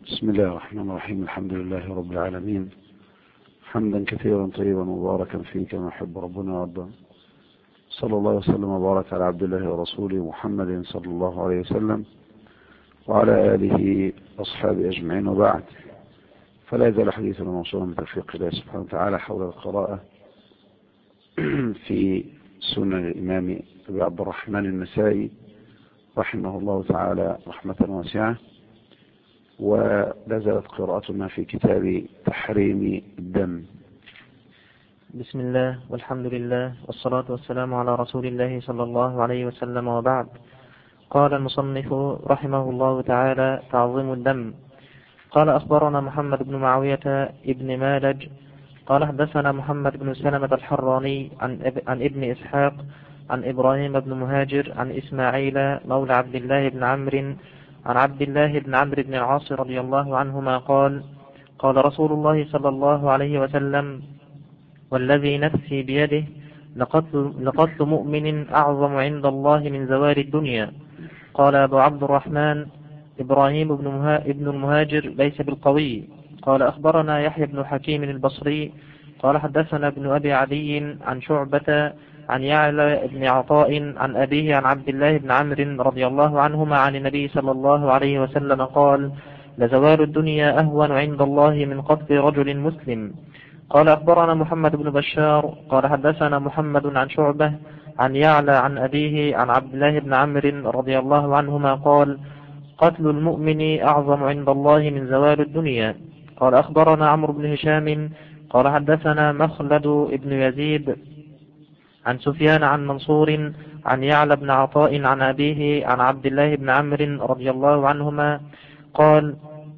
بسم الله الرحمن الرحيم. الحمد لله رب العالمين، حمدا كثيرا طيبا مباركا فيه كما يحب ربنا ويرضى. صلى الله وسلم وبارك على عبد الله ورسوله محمد صلى الله عليه وسلم وعلى آله وأصحابه أجمعين، وبعد. فلا يزال حديثنا موصولا بتوفيق الله سبحانه وتعالى حول القراءة في سنن الإمام أبي عبد الرحمن النسائي رحمه الله تعالى رحمة واسعة. ولا زالت قراءتنا في كتاب تحريم الدم. بسم الله والحمد لله والصلاة والسلام على رسول الله صلى الله عليه وسلم، وبعد. قال المصنف رحمه الله تعالى: تعظيم الدم. قال: أخبرنا محمد بن معاوية ابن مالج قال: حدثنا محمد بن سلمة الحراني عن ابن إسحاق عن إبراهيم بن مهاجر عن إسماعيل مولى عبد الله بن عمرو عن عبد الله بن عمرو بن العاص رضي الله عنهما قال: قال رسول الله صلى الله عليه وسلم: والذي نفسي بيده لقتل مؤمن أعظم عند الله من زوال الدنيا. قال أبو عبد الرحمن: إبراهيم ابن المهاجر ليس بالقوي. قال: أخبرنا يحيى بن حكيم البصري قال: حدثنا ابن أبي عدي عن شعبة عن يعلى بن عطاء عن أبيه عن عبد الله بن عمرو رضي الله عنهما عن النبي صلى الله عليه وسلم قال: لزوال الدنيا أهون عند الله من قتل رجل مسلم. قال: أخبرنا محمد بن بشار قال: حدثنا محمد عن شعبة عن يعلى عن أبيه عن عبد الله بن عمرو رضي الله عنهما قال: قتل المؤمن أعظم عند الله من زوال الدنيا. قال: أخبرنا عمرو بن هشام قال: حدثنا مخلد بن يزيد عن سفيان عن منصور عن يعلى بن عطاء عن أبيه عن عبد الله بن عمرو رضي الله عنهما قال: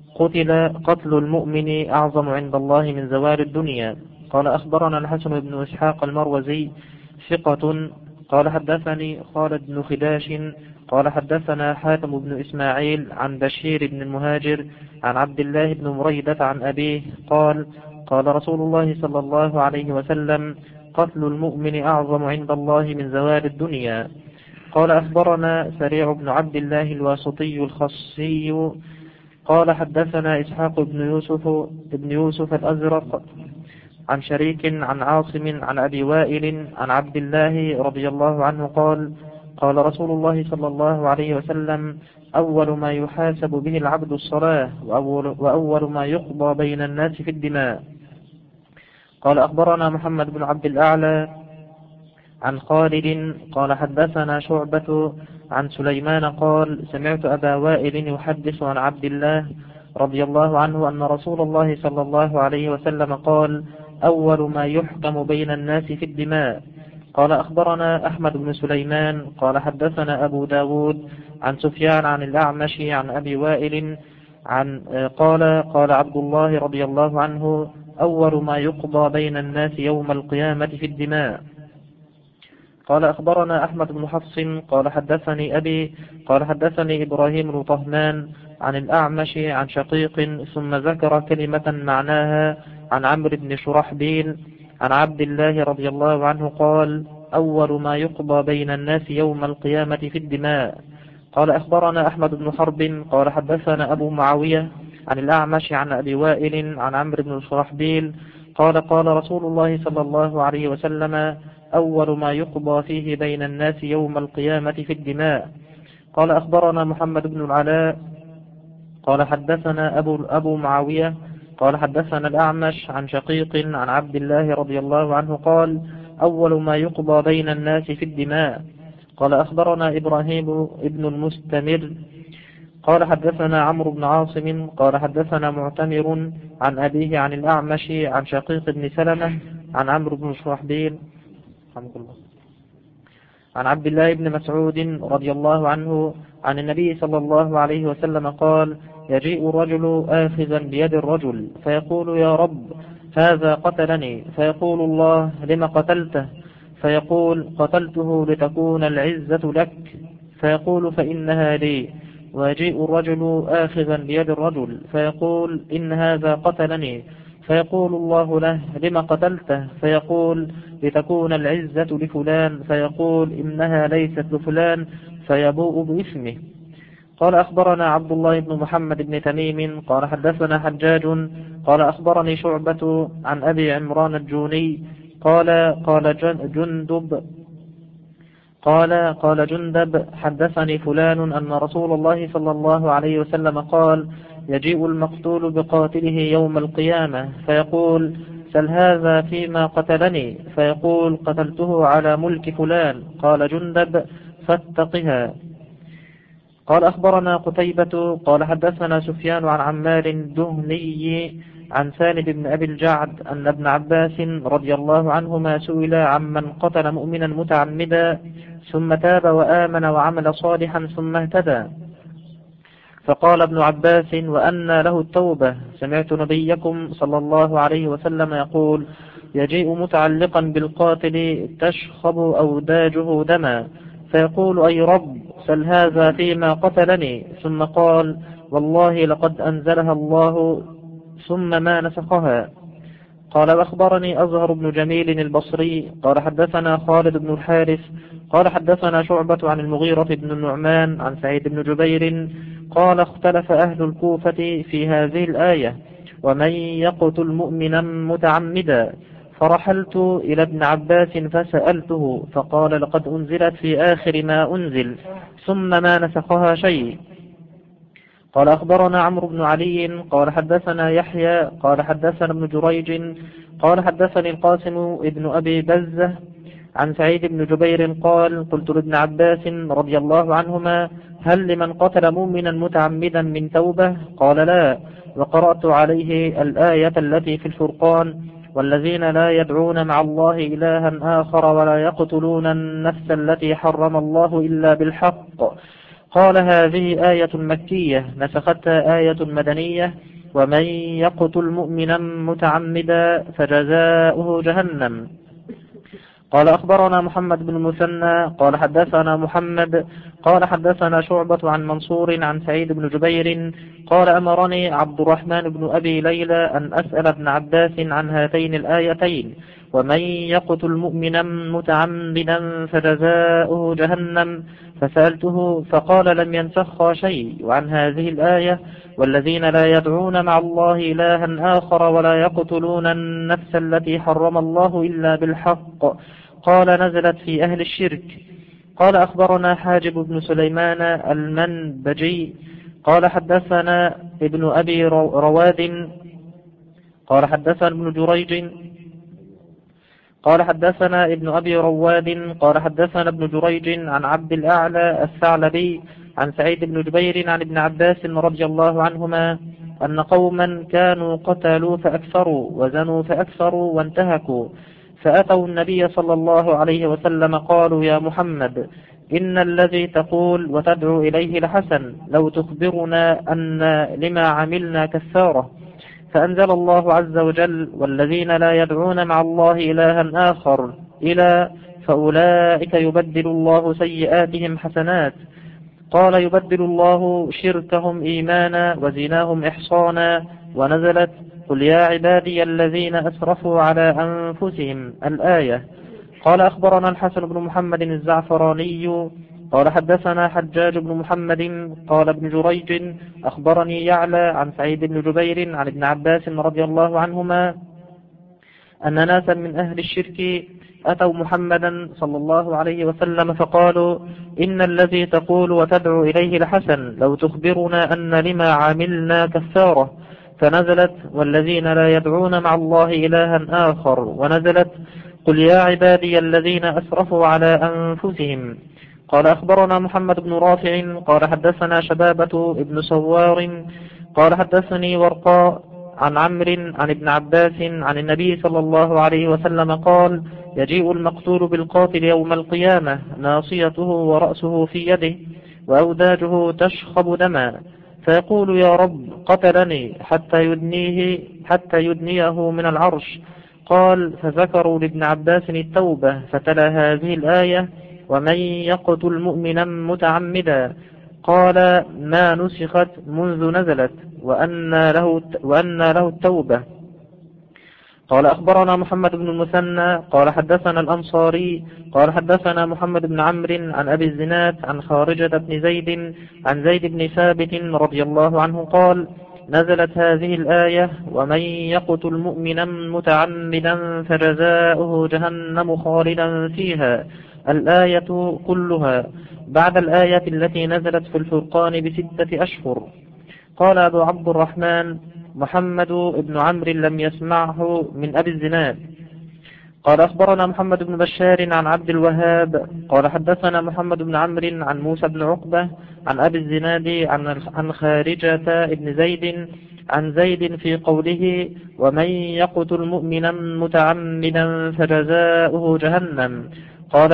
قتل المؤمن أعظم عند الله من زوال الدنيا. قال: أخبرنا الحسن بن إسحاق المروزي ثقة قال: حدثني خالد بن خداش قال: حدثنا حاتم بن إسماعيل عن بشير بن المهاجر عن عبد الله بن مريدة عن أبيه قال: قال رسول الله صلى الله عليه وسلم: قتل المؤمن أعظم عند الله من زوال الدنيا. قال: أخبرنا سريع بن عبد الله الواسطي الخصي قال: حدثنا إسحاق بن يوسف الأزرق عن شريك عن عاصم عن أبي وائل عن عبد الله رضي الله عنه قال: قال رسول الله صلى الله عليه وسلم: أول ما يحاسب به العبد الصلاة، وأول ما يقضى بين الناس في الدماء. قال: أخبرنا محمد بن عبد الأعلى عن خالد قال: حدثنا شعبة عن سليمان قال: سمعت أبا وائل يحدث عن عبد الله رضي الله عنه أن رسول الله صلى الله عليه وسلم قال: أول ما يحكم بين الناس في الدماء. قال: أخبرنا أحمد بن سليمان قال: حدثنا أبو داود عن سفيان عن الأعمش عن أبي وائل قال عبد الله رضي الله عنه: أول ما يقضى بين الناس يوم القيامة في الدماء. قال: أخبرنا أحمد بن حفص قال: حدثني أبي قال: حدثني إبراهيم بن طهمان عن الأعمش عن شقيق، ثم ذكر كلمة معناها عن عمرو بن شرحبيل عن عبد الله رضي الله عنه قال: أول ما يقضى بين الناس يوم القيامة في الدماء. قال: أخبرنا أحمد بن حرب قال: حدثنا أبو معاوية عن الأعمش عن أبي وائل عن عمرو بن شرحبيل قال: قال رسول الله صلى الله عليه وسلم: أول ما يقضى فيه بين الناس يوم القيامة في الدماء. قال: أخبرنا محمد بن العلاء قال: حدثنا أبو معاوية قال: حدثنا الأعمش عن شقيق عن عبد الله رضي الله عنه قال: أول ما يقضى بين الناس في الدماء. قال: أخبرنا إبراهيم ابن المستمر قال: حدثنا عمرو بن عاصم قال: حدثنا معتمر عن أبيه عن الأعمش عن شقيق بن سلمة عن عمرو بن شرحبيل عن عبد الله بن مسعود رضي الله عنه عن النبي صلى الله عليه وسلم قال: يجيء الرجل آخذا بيد الرجل فيقول: يا رب، هذا قتلني. فيقول الله: لم قتلته؟ فيقول: قتلته لتكون العزة لك. فيقول: فإنها لي. ويجيء الرجل آخذا بيد الرجل فيقول: إن هذا قتلني. فيقول الله له: لم قتلته؟ فيقول: لتكون العزة لفلان. فيقول: إنها ليست لفلان. فيبوء باسمه. قال أخبرنا عبد الله بن محمد بن تميم قال حدثنا حجاج قال أخبرني شعبة عن أبي عمران الجوني قال جندب حدثني فلان أن رسول الله صلى الله عليه وسلم قال يجيء المقتول بقاتله يوم القيامة فيقول سل هذا فيما قتلني، فيقول قتلته على ملك فلان. قال جندب فاتقها. قال أخبرنا قتيبة قال حدثنا سفيان عن عمار الدهني عن سالم بن أبي الجعد أن ابن عباس رضي الله عنهما سئل عمن قتل مؤمنا متعمدا ثم تاب وآمن وعمل صالحا ثم اهتدى، فقال ابن عباس وأنى له التوبة؟ سمعت نبيكم صلى الله عليه وسلم يقول يجيء متعلقا بالقاتل تشخب أوداجه دما، فيقول أي رب سل هذا فيما قتلني، ثم قال والله لقد أنزلها الله ثم ما نسخها. قال وأخبرني أزهر بن جميل البصري قال حدثنا خالد بن الحارث قال حدثنا شعبة عن المغيرة بن النعمان عن سعيد بن جبير قال اختلف أهل الكوفة في هذه الآية ومن يقتل مؤمنا متعمدا، فرحلت إلى ابن عباس فسألته فقال لقد أنزلت في آخر ما أنزل ثم ما نسخها شيء. قال أخبرنا عمرو بن علي قال حدثنا يحيى قال حدثنا ابن جريج قال حدثني القاسم ابن أبي بزة عن سعيد بن جبير قال قلت لابن عباس رضي الله عنهما هل لمن قتل مؤمنا متعمدا من توبة؟ قال لا، وقرأت عليه الآية التي في الفرقان والذين لا يدعون مع الله إلها آخر ولا يقتلون النفس التي حرم الله إلا بالحق. قال هذه آية مكية نسختها آية مدنية ومن يقتل مؤمنا متعمدا فجزاؤه جهنم. قال أخبرنا محمد بن المثنى قال حدثنا محمد قال حدثنا شعبة عن منصور عن سعيد بن جبير قال أمرني عبد الرحمن بن أبي ليلى أن أسأل ابن عباس عن هاتين الآيتين ومن يقتل مؤمنا متعمدا فجزاؤه جهنم، فسألته فقال لم ينسخها شيء، وعن هذه الآية والذين لا يدعون مع الله إلها آخر ولا يقتلون النفس التي حرم الله إلا بالحق قال نزلت في أهل الشرك. قال أخبرنا حاجب بن سليمان المنبجي قال حدثنا ابن أبي رواد قال حدثنا ابن جريج قال حدثنا ابن أبي رواد قال حدثنا ابن جريج عن عبد الأعلى الثعلبي عن سعيد بن جبير عن ابن عباس رضي الله عنهما أن قوما كانوا قتلوا فأكثروا وزنوا فأكثروا وانتهكوا، فأتوا النبي صلى الله عليه وسلم قالوا يا محمد إن الذي تقول وتدعو إليه لحسن، لو تخبرنا أن لما عملنا كفارة. فأنزل الله عز وجل والذين لا يدعون مع الله إلها آخر إلى فأولئك يبدل الله سيئاتهم حسنات. قال يبدل الله شركهم إيمانا وزناهم إحصانا، ونزلت قل يا عبادي الذين أسرفوا على أنفسهم الآية. قال أخبرنا الحسن بن محمد الزعفراني قال حدثنا حجاج بن محمد قال ابن جريج أخبرني يعلى عن سعيد بن جبير عن ابن عباس رضي الله عنهما أن ناسا من أهل الشرك أتوا محمدا صلى الله عليه وسلم فقالوا إن الذي تقول وتدعو إليه لحسن، لو تخبرنا أن لما عملنا كفارة. فنزلت والذين لا يدعون مع الله إلها آخر، ونزلت قل يا عبادي الذين أسرفوا على أنفسهم. قال أخبرنا محمد بن رافع قال حدثنا شبابة ابن سوار قال حدثني ورقاء عن عمرو عن ابن عباس عن النبي صلى الله عليه وسلم قال يجيء المقتول بالقاتل يوم القيامة ناصيته ورأسه في يده وأوداجه تشخب دما، فيقول يا رب قتلني حتى يدنيه من العرش. قال فذكروا لابن عباس التوبة فتلا هذه الآية ومن يقتل مؤمنا متعمدا. قال ما نسخت منذ نزلت وأن له التوبة. قال أخبرنا محمد بن المثنى قال حدثنا الأنصاري قال حدثنا محمد بن عمرو عن أبي الزناد عن خارجة بن زيد عن زيد بن ثابت رضي الله عنه قال نزلت هذه الآية ومن يقتل مؤمنا متعمدا فجزاؤه جهنم خالدا فيها الآية كلها بعد الآية التي نزلت في الفرقان ب6 أشهر. قال أبو عبد الرحمن محمد بن عمرو لم يسمعه من أبي الزناد. قال أخبرنا محمد بن بشار عن عبد الوهاب قال حدثنا محمد بن عمرو عن موسى بن عقبة عن أبي الزناد عن خارجة بن زيد عن زيد في قوله ومن يقتل مؤمنا متعمدا فجزاؤه جهنم. قال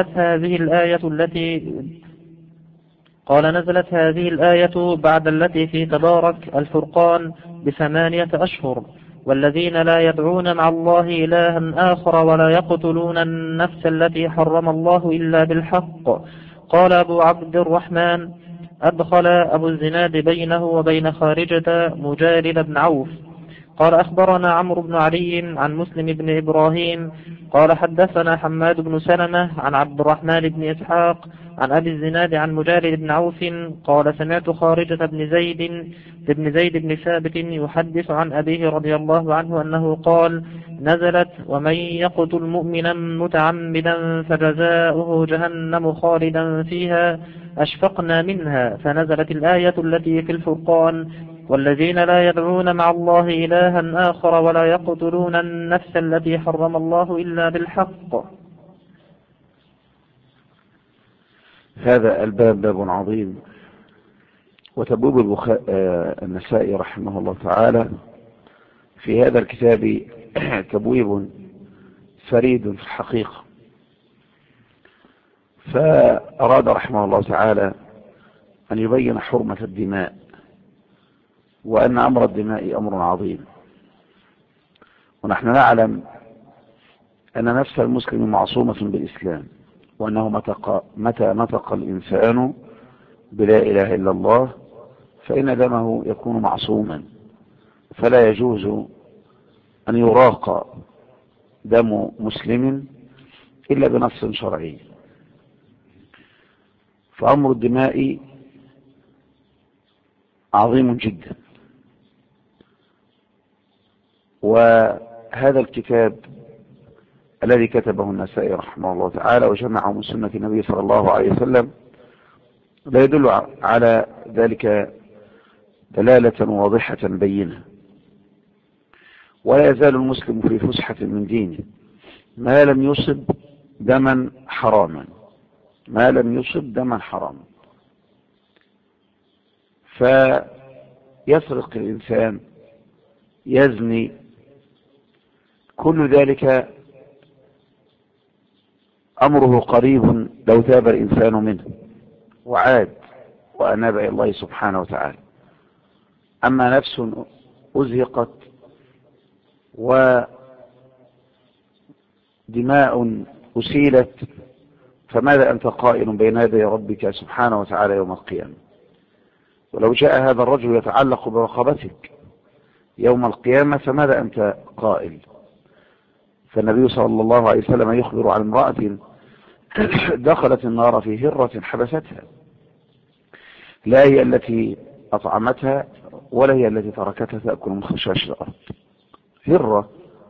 نزلت هذه الآية بعد التي في تبارك الفرقان ب8 أشهر والذين لا يدعون مع الله إلها آخر ولا يقتلون النفس التي حرم الله إلا بالحق. قال أبو عبد الرحمن أدخل أبو الزناد بينه وبين خارجة مجالد بن عوف. قال أخبرنا عمرو بن علي عن مسلم بن إبراهيم قال حدثنا حماد بن سلمة عن عبد الرحمن بن إسحاق عن أبي الزناد عن مجالد بن عوف قال سمعت خارجة بن زيد بن ثابت يحدث عن أبيه رضي الله عنه أنه قال نزلت ومن يقتل مؤمنا متعمدا فجزاؤه جهنم خالدا فيها أشفقنا منها فنزلت الآية التي في الفرقان والذين لا يدعون مع الله إلها آخر ولا يقتلون النفس التي حرم الله إلا بالحق. هذا الباب باب عظيم، وتبوب النسائي رحمه الله تعالى في هذا الكتاب تبويب فريد في الحقيقة. فأراد رحمه الله تعالى أن يبين حرمة الدماء، وأن أمر الدماء أمر عظيم، ونحن نعلم أن نفس المسلم معصومة بالإسلام، وأنه متى نطق الإنسان بلا إله إلا الله فإن دمه يكون معصوما، فلا يجوز أن يراق دم مسلم إلا بنص شرعي. فأمر الدماء عظيم جدا، وهذا الكتاب الذي كتبه النسائي رحمه الله تعالى وجمعه من سنة النبي صلى الله عليه وسلم لا يدل على ذلك دلالة واضحة بينة، ولا يزال المسلم في فسحة من دينه ما لم يصب دما حراما، فيسرق الإنسان، يزني، كل ذلك أمره قريب لو تاب الإنسان منه وعاد وأناب إلى الله سبحانه وتعالى. أما نفس أزهقت ودماء أسيلت فماذا أنت قائل بين يدي ربك سبحانه وتعالى يوم القيامة؟ ولو جاء هذا الرجل يتعلق برقبتك يوم القيامة فماذا أنت قائل؟ فالنبي صلى الله عليه وسلم يخبر عن امرأة دخلت النار في هرة حبستها، لا هي التي أطعمتها ولا هي التي تركتها تأكل من خشاش الأرض، هرة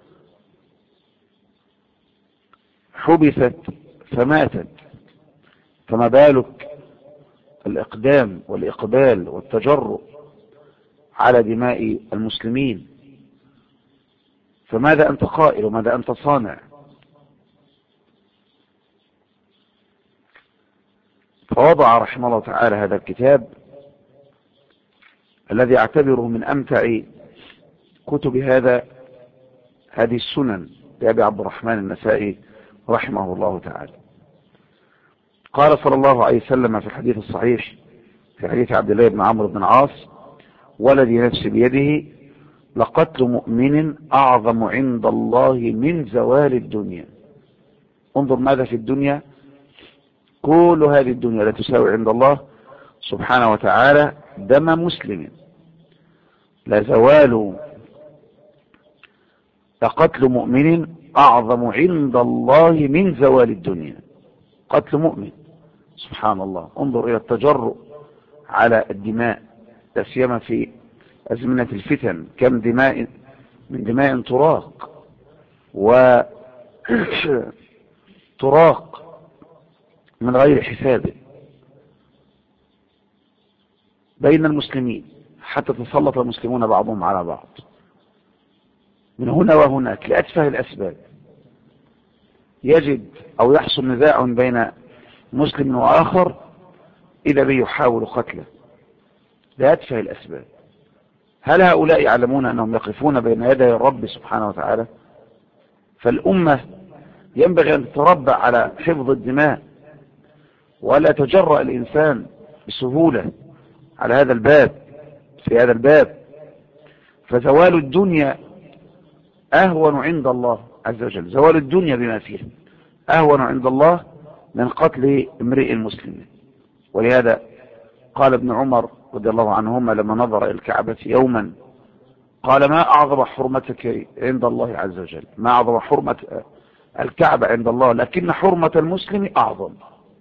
حبست فماتت، فما بالك الإقدام والإقبال والتجرؤ على دماء المسلمين؟ فماذا أنت قائل وماذا أنت صانع؟ فوضع رحمه الله تعالى هذا الكتاب الذي اعتبره من أمتع كتب هذه السنن لأبي عبد الرحمن النسائي رحمه الله تعالى. قال صلى الله عليه وسلم في الحديث الصحيح في حديث عبد الله بن عمرو بن العاص والذي نفسي بيده لقتل مؤمن أعظم عند الله من زوال الدنيا. انظر ماذا في الدنيا، كل هذه الدنيا لا تساوي عند الله سبحانه وتعالى دم مسلم. لزوال لقتل مؤمن أعظم عند الله من زوال الدنيا. قتل مؤمن، سبحان الله، انظر إلى التجرؤ على الدماء، لا سيما في أزمنة الفتن، كم دماء من دماء تراق تراق من غير حساب بين المسلمين، حتى تسلط المسلمون بعضهم على بعض من هنا وهناك لأتفه الأسباب. يجد أو يحصل نزاع بين مسلم وآخر إذا به يحاول قتله لأتفه الأسباب. هل هؤلاء يعلمون أنهم يقفون بين يدي الرب سبحانه وتعالى؟ فالأمة ينبغي أن تتربى على حفظ الدماء، ولا يتجرأ الإنسان بسهولة على هذا الباب في هذا الباب. فزوال الدنيا أهون عند الله عز وجل، زوال الدنيا بما فيها أهون عند الله من قتل امرئ المسلم. ولهذا قال ابن عمر رضي الله عنهما لما نظر إلى الكعبة يوما قال: ما أعظم حرمتك عند الله عز وجل، ما أعظم حرمة الكعبة عند الله، لكن حرمة المسلم أعظم.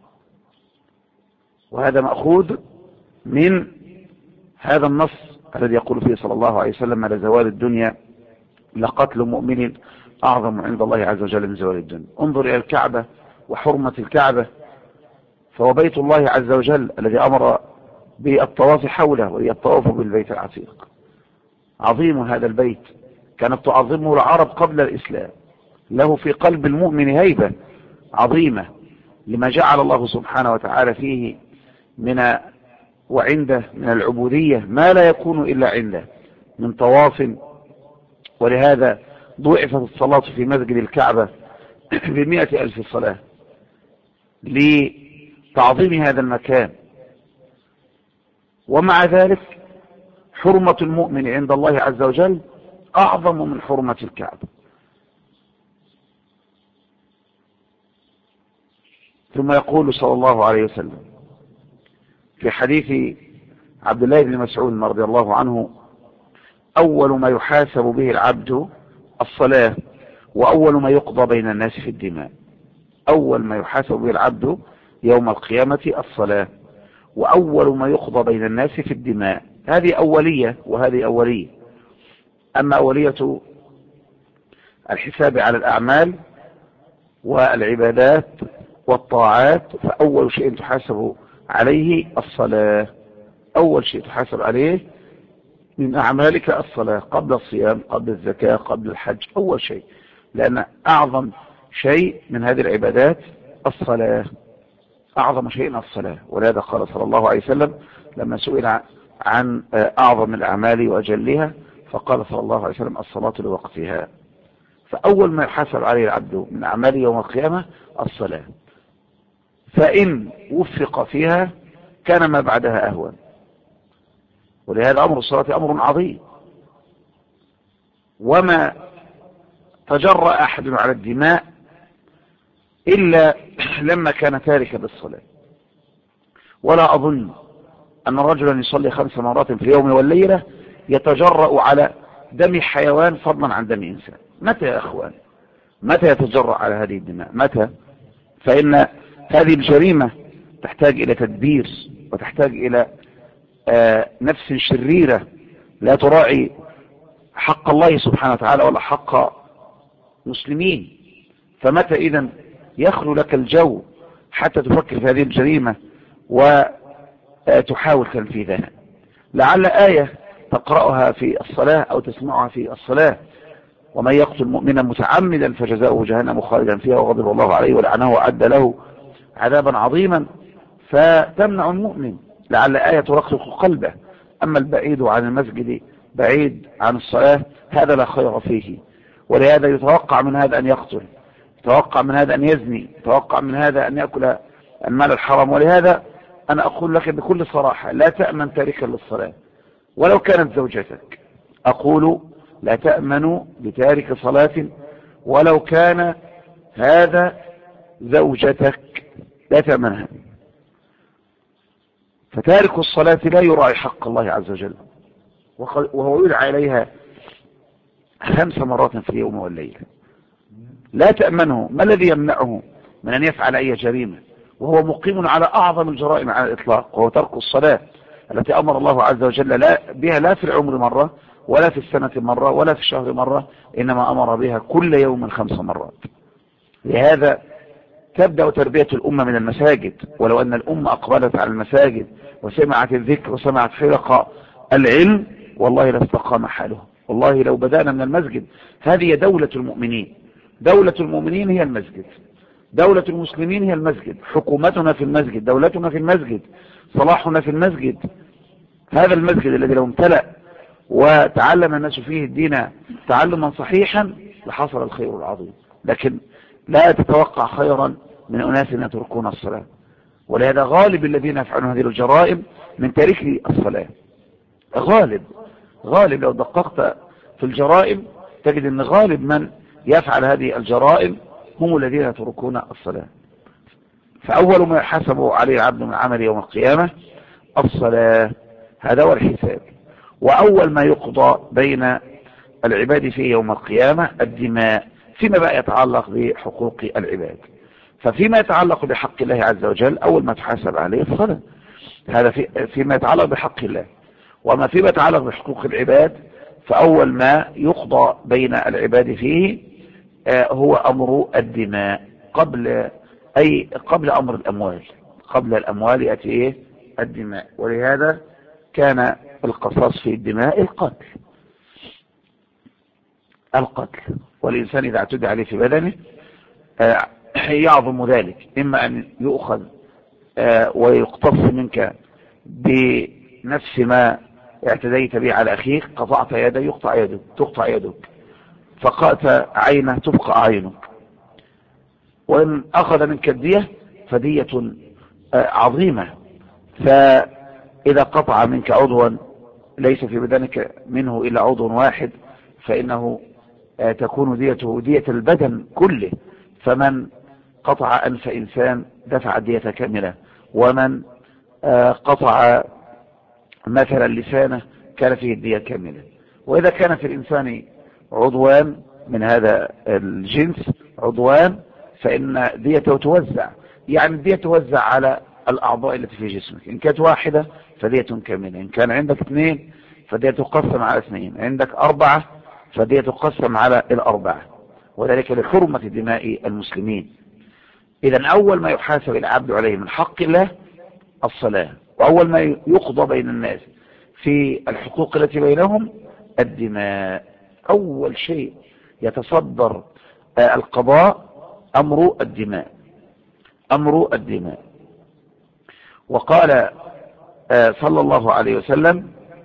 وهذا مأخوذ من هذا النص الذي يقول فيه صلى الله عليه وسلم: لزوال الدنيا لقتل مؤمن أعظم عند الله عز وجل من زوال الدنيا. انظر إلى الكعبة وحرمة الكعبة، فهو بيت الله عز وجل الذي أمر بالطواف حوله، وهي الطواف بالبيت العتيق. عظيم هذا البيت، كانت تعظمه العرب قبل الإسلام، له في قلب المؤمن هيبة عظيمة لما جعل الله سبحانه وتعالى فيه من وعنده من العبودية ما لا يكون إلا عنده من طواف. ولهذا ضعفت الصلاة في مسجد الكعبة ب100,000 صلاة لتعظيم هذا المكان. ومع ذلك حرمة المؤمن عند الله عز وجل أعظم من حرمة الكعبة. ثم يقول صلى الله عليه وسلم في حديث عبد الله بن مسعود رضي الله عنه: أول ما يحاسب به العبد الصلاة، وأول ما يقضى بين الناس في الدماء. أول ما يحاسب به العبد يوم القيامة الصلاة، وأول ما يقضى بين الناس في الدماء. هذه أولية وهذه أولية. أما أولية الحساب على الأعمال والعبادات والطاعات فأول شيء تحاسب عليه الصلاة. أول شيء تحاسب عليه من أعمالك الصلاة، قبل الصيام، قبل الزكاة، قبل الحج، أول شيء، لأن أعظم شيء من هذه العبادات الصلاة، أعظم شيء الصلاة. ولهذا قال صلى الله عليه وسلم لما سئل عن أعظم الأعمال وأجلها فقال صلى الله عليه وسلم: الصلاة لوقتها. فأول ما يحاسب عليه العبد من أعماله يوم القيامة الصلاة، فإن وفق فيها كان ما بعدها أهون. ولهذا أمر الصلاة أمر عظيم، وما تجرأ أحد على الدماء إلا لما كان تاركا للصلاة. ولا أظن أن رجلا يصلي 5 مرات في اليوم والليلة يتجرأ على دم حيوان فضلا عن دم إنسان. متى يا أخوان؟ متى يتجرأ على هذه الدماء؟ متى؟ فإن هذه الجريمة تحتاج إلى تدبير، وتحتاج إلى نفس شريرة لا تراعي حق الله سبحانه وتعالى ولا حق مسلمين. فمتى إذن يخلو لك الجو حتى تفكر في هذه الجريمة وتحاول تنفيذها؟ لعل آية تقرأها في الصلاة أو تسمعها في الصلاة: ومن يقتل مؤمنا متعمدا فجزاؤه جهنم خالدا فيها وغضب الله عليه ولعنه وأعد له عذابا عظيما، فتمنع المؤمن. لعل آية ترقق قلبه. أما البعيد عن المسجد بعيد عن الصلاة هذا لا خير فيه. ولهذا يتوقع من هذا أن يقتل، يتوقع من هذا أن يزني، يتوقع من هذا أن يأكل المال الحرام. ولهذا أنا أقول لك بكل صراحة: لا تأمن تاركا للصلاة ولو كانت زوجتك. أقول: لا تأمن بتارك صلاة ولو كان هذا زوجتك، لا تأمنها. فتارك الصلاة لا يراعي حق الله عز وجل، وهو يدعى إليها 5 مرات في اليوم والليلة، لا تأمنه. ما الذي يمنعه من أن يفعل أي جريمة وهو مقيم على أعظم الجرائم على الإطلاق، وهو ترك الصلاة التي أمر الله عز وجل بها، لا في العمر مرة ولا في السنة مرة ولا في الشهر مرة، إنما أمر بها كل يوم 5 مرات. لهذا تبدأ تربية الأمة من المساجد، ولو أن الأمة أقبلت على المساجد وسمعت الذكر وسمعت حلق العلم والله لاستقام حاله. والله لو بدأنا من المسجد، هذه دولة المؤمنين، دولة المؤمنين هي المسجد، دولة المسلمين هي المسجد، حكومتنا في المسجد، دولتنا في المسجد، صلاحنا في المسجد. هذا المسجد الذي لو امتلأ وتعلم الناس فيه الدين تعلما صحيحا لحصل الخير العظيم، لكن لا تتوقع خيرا من أناس يتركون الصلاة. ولهذا غالب الذين يفعلون هذه الجرائم من تارك الصلاة. غالب لو دققت في الجرائم تجد أن غالب من يفعل هذه الجرائم هم الذين يتركون الصلاة. فأول ما يحاسب عليه العبد من عمل يوم القيامة الصلاة، هذا هو الحساب. وأول ما يقضى بين العباد فيه يوم القيامة الدماء، فيما بقى يتعلق بحقوق العباد. ففيما يتعلق بحق الله عز وجل أول ما تحاسب عليه الصلاة، هذا فيما يتعلق بحق الله. وما فيما يتعلق بحقوق العباد فأول ما يقضى بين العباد فيه هو أمر الدماء قبل أمر الأموال. قبل الأموال يأتي إيه؟ الدماء. ولهذا كان القصاص في الدماء القتل. والإنسان إذا اعتدى عليه في بدنه يعظم ذلك، إما أن يؤخذ ويقتص منك بنفس ما اعتديت به على أخيك، قطعت يده تقطع يدك، فقأت عينه تبقى عينك، وإن أخذ منك الدية فدية عظيمة. فإذا قطع منك عضوا ليس في بدنك منه إلا عضو واحد فإنه تكون ديته دية البدن كله. فمن قطع أنف إنسان دفع الدية كاملة، ومن قطع مثلا لسانه كان فيه الدية كاملة. وإذا كان في الإنسان عضوان من هذا الجنس عضوان فإن ديته توزع، يعني الدية توزع على الأعضاء التي في جسمك. إن كانت واحدة فدية كاملة، إن كان عندك 2 فدية تقسم على 2، عندك 4 فدية تقسم على 4، وذلك لحرمة دماء المسلمين. إذا أول ما يحاسب العبد عليه من حق الله الصلاة، وأول ما يقضى بين الناس في الحقوق التي بينهم الدماء. أول شيء يتصدر القضاء أمر الدماء. وقال صلى الله عليه وسلم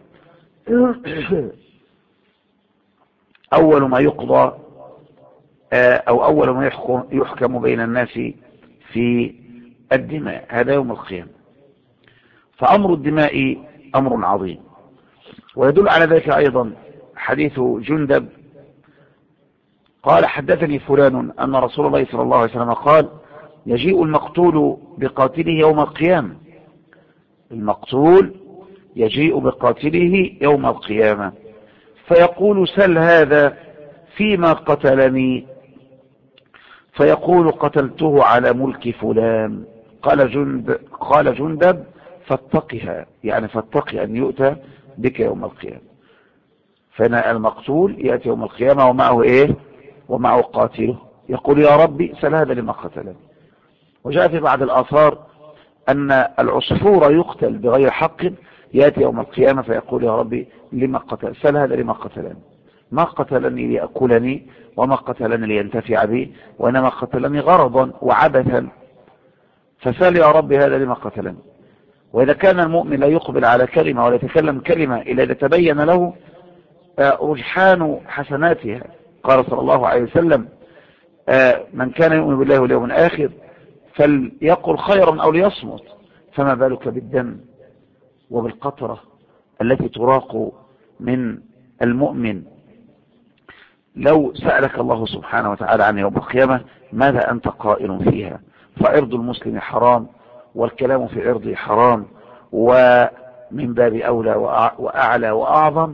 أول ما يقضى أو أول ما يحكم بين الناس في الدماء هذا يوم القيامة. فأمر الدماء أمر عظيم. ويدل على ذلك أيضا حديث جندب قال حدثني فلان أن رسول الله صلى الله عليه وسلم قال يجيء المقتول بقاتله يوم القيامة. المقتول يجيء بقاتله يوم القيامة فيقول سل هذا فيما قتلني، فيقول قتلته على ملك فلان. قال جندب فاتقها، يعني فاتقي أن يؤتى بك يوم القيامة. فهنا المقتول يأتي يوم القيامة ومعه إيه؟ ومعه قاتله، يقول يا ربي سل هذا لما قتلني. وجاء في بعض الآثار أن العصفور يقتل بغير حق يأتي يوم القيامة فيقول يا ربي لما قتل، سل هذا لما قتلني، ما قتلني ليأكلني وما قتلني لينتفع بي، وإنما قتلني غرضا وعبثا، فسال يا ربي هذا لما قتلني. وإذا كان المؤمن لا يقبل على كلمة ولا يتكلم كلمة إلا إذا تبين له رجحان حسناتها. قال صلى الله عليه وسلم من كان يؤمن بالله واليوم الآخر فليقل خيرا أو ليصمت. فما بالك بالدم وبالقطرة التي تراق من المؤمن. لو سألك الله سبحانه وتعالى عن يوم القيامة ماذا أنت قائل فيها؟ فعرض المسلم حرام، والكلام في عرضه حرام، ومن باب أولى وأعلى وأعظم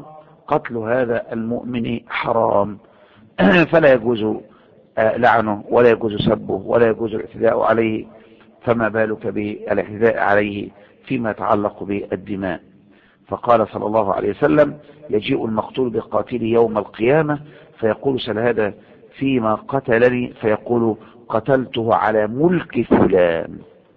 قتل هذا المؤمن حرام فلا يجوز لعنه ولا يجوز سبه ولا يجوز الاعتداء عليه، فما بالك بالاعتداء عليه فيما يتعلق بالدماء. فقال صلى الله عليه وسلم: يجيء المقتول بقاتله يوم القيامة فيقول: سل هذا فيما قتلني، فيقول: قتلته على ملك فلان،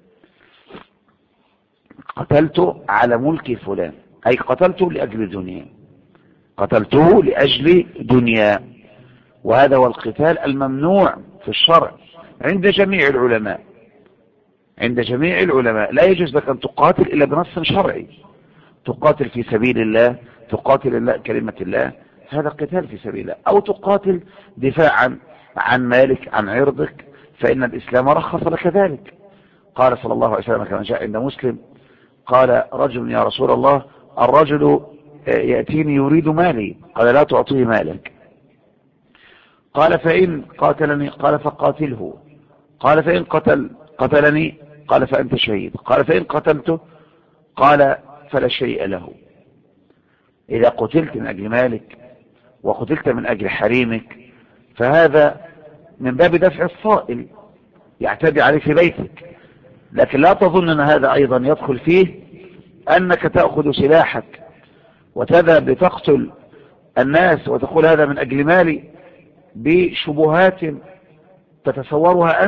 قتلته على ملك فلان، أي قتلته لأجل دنيا، قتلته لأجل دنيا. وهذا هو القتال الممنوع في الشرع عند جميع العلماء، عند جميع العلماء لا يجوز لك أن تقاتل إلا بنص شرعي. تقاتل في سبيل الله، تقاتل الله كلمة الله، هذا قتال في سبيل الله، أو تقاتل دفاعا عن مالك عن عرضك، فإن الإسلام رخص لك ذلك. قال صلى الله عليه وسلم كما جاء عند مسلم: قال رجل: يا رسول الله، الرجل يأتيني يريد مالي، قال: لا تعطيه مالك. قال: فإن قاتلني، قال: فقاتله. قال: فإن قتلني، قال: فأنت شهيد. قال: فإن قتلته، قال: فلا شيء له. إذا قتلت من أجل مالك وقتلت من أجل حريمك فهذا من باب دفع الصائل يعتدي عليك في بيتك، لكن لا تظن أن هذا أيضا يدخل فيه أنك تأخذ سلاحك وتذهب لتقتل الناس وتقول هذا من أجل مالي بشبهات تتصورها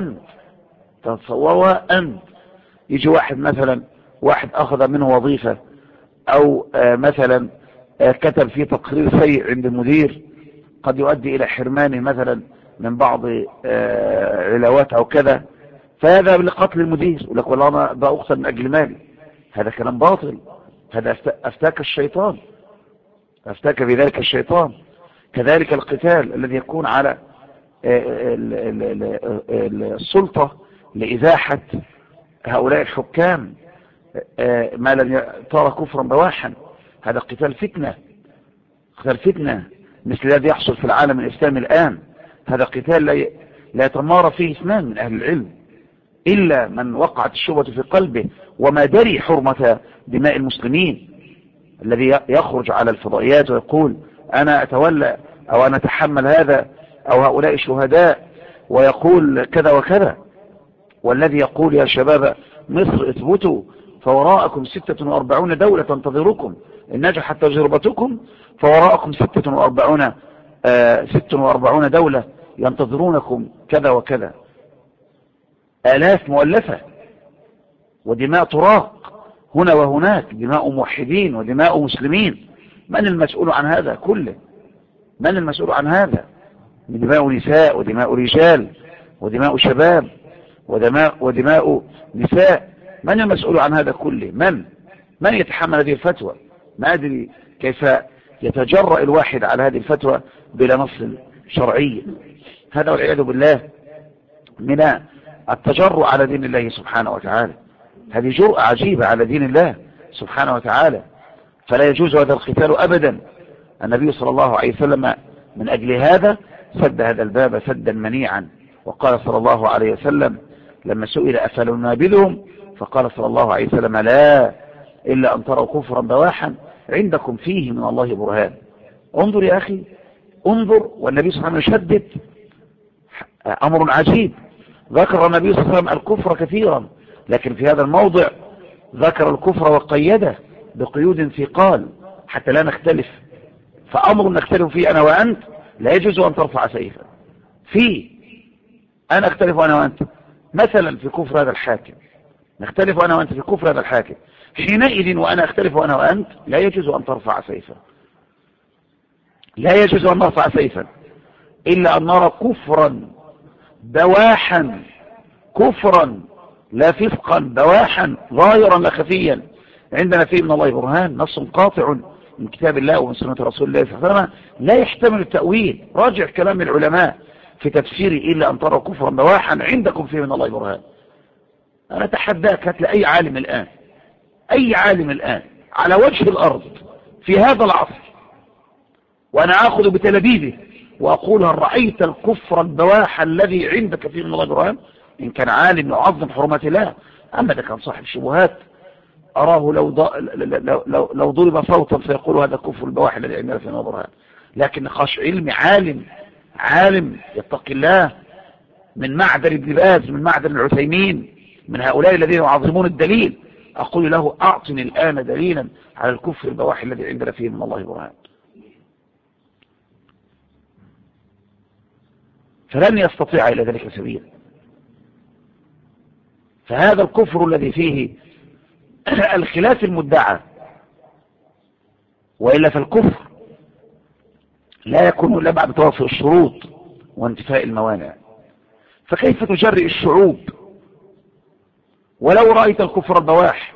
أنت. يجي واحد مثلا، واحد أخذ منه وظيفة أو مثلا كتب فيه تقرير سيء عند المدير قد يؤدي إلى حرمانه مثلا من بعض علاوات أو كذا، فهذا لقتل المدير، يقول لك والله أنا بأقتل من أجل مالي. هذا كلام باطل، هذا أفتاك الشيطان، أفتاك بذلك الشيطان. كذلك القتال الذي يكون على السلطة لإزاحة هؤلاء الحكام ما لم ترى كفرا بواحا، هذا قتال فتنة، قتال فتنة مثل الذي يحصل في العالم الإسلامي الآن. هذا قتال لا يتمارى فيه اثنان من أهل العلم إلا من وقعت الشبهة في قلبه وما دري حرمة دماء المسلمين، الذي يخرج على الفضائيات ويقول أنا أتولى أو أنا أتحمل هذا أو هؤلاء شهداء ويقول كذا وكذا، والذي يقول يا شباب مصر اثبتوا فوراءكم 46 دولة تنتظركم، إن نجحت تجربتكم فوراءكم 46 دولة ينتظرونكم كذا وكذا، آلاف مؤلفة ودماء تراق هنا وهناك، دماء موحدين ودماء مسلمين. من المسؤول عن هذا كله؟ من المسؤول عن هذا؟ دماء نساء ودماء رجال ودماء شباب ودماء نساء. من المسؤول عن هذا كله؟ من يتحمل هذه الفتوى؟ ما أدري كيف يتجرأ الواحد على هذه الفتوى بلا نص شرعي. هذا والعياذ بالله من التجرؤ على دين الله سبحانه وتعالى، هذه جرأة عجيبة على دين الله سبحانه وتعالى، فلا يجوز هذا القتال أبدا. النبي صلى الله عليه وسلم من أجل هذا سد هذا الباب سدا منيعا، وقال صلى الله عليه وسلم لما سئل أفلننابذهم فقال صلى الله عليه وسلم: لا، إلا أن تروا كفرا بواحا عندكم فيه من الله برهان. انظر يا أخي، انظر، والنبي صلى الله عليه وسلم يشدد، أمر عجيب. ذكر النبي صلى الله عليه وسلم الكفر كثيرا، لكن في هذا الموضع ذكر الكفر وقيده بقيود ثقال حتى لا نختلف. فأمر نختلف فيه أنا وأنت لا يجوز أن ترفع سيفا فيه. أنا أختلف أنا وأنت مثلا في كفر هذا الحاكم، نختلف أنا وأنت في كفر هذا الحاكم، حينئذ وأنا أختلف أنا وأنت لا يجوز أن ترفع سيفا، لا يجوز أن نرفع سيفا إلا أن نرى كفرا بواحا، كفرا لا فسقا بواحا ظاهرا لا خفيا عندنا فيه من الله برهان، نص قاطع من كتاب الله ومن سنة رسول الله صلى الله عليه وسلم لا يحتمل التأويل. راجع كلام العلماء في تفسيره: إلا أن ترى كفرا بواحا عندكم فيه من الله برهان. أنا أتحداك هات لأي عالم الآن، أي عالم الآن على وجه الأرض في هذا العصر، وأنا أخذ بتلابيبه وأقول: هل رأيت الكفر البواح الذي عندك فيه من الله برهان؟ إن كان عالم يعظم حرمات الله. أما إذا كان صاحب شبهات أراه لو ضرب صوتا فيقول هذا كفر البواح الذي عندنا في برهان، لكن نقاش علمي، عالم يتقي الله، من معدن ابن باز، من معدن العثيمين، من هؤلاء الذين يعظمون الدليل، أقول له أعطني الآن دليلا على الكفر البواح الذي عندنا فيه من الله برهان. فلن يستطيع إلى ذلك سبيلا. فهذا الكفر الذي فيه الخلاف المدعى، وإلا فالكفر لا يكون إلا بعد توافر الشروط وانتفاء الموانع. فكيف تجرئ الشعوب ولو رأيت الكفر البواح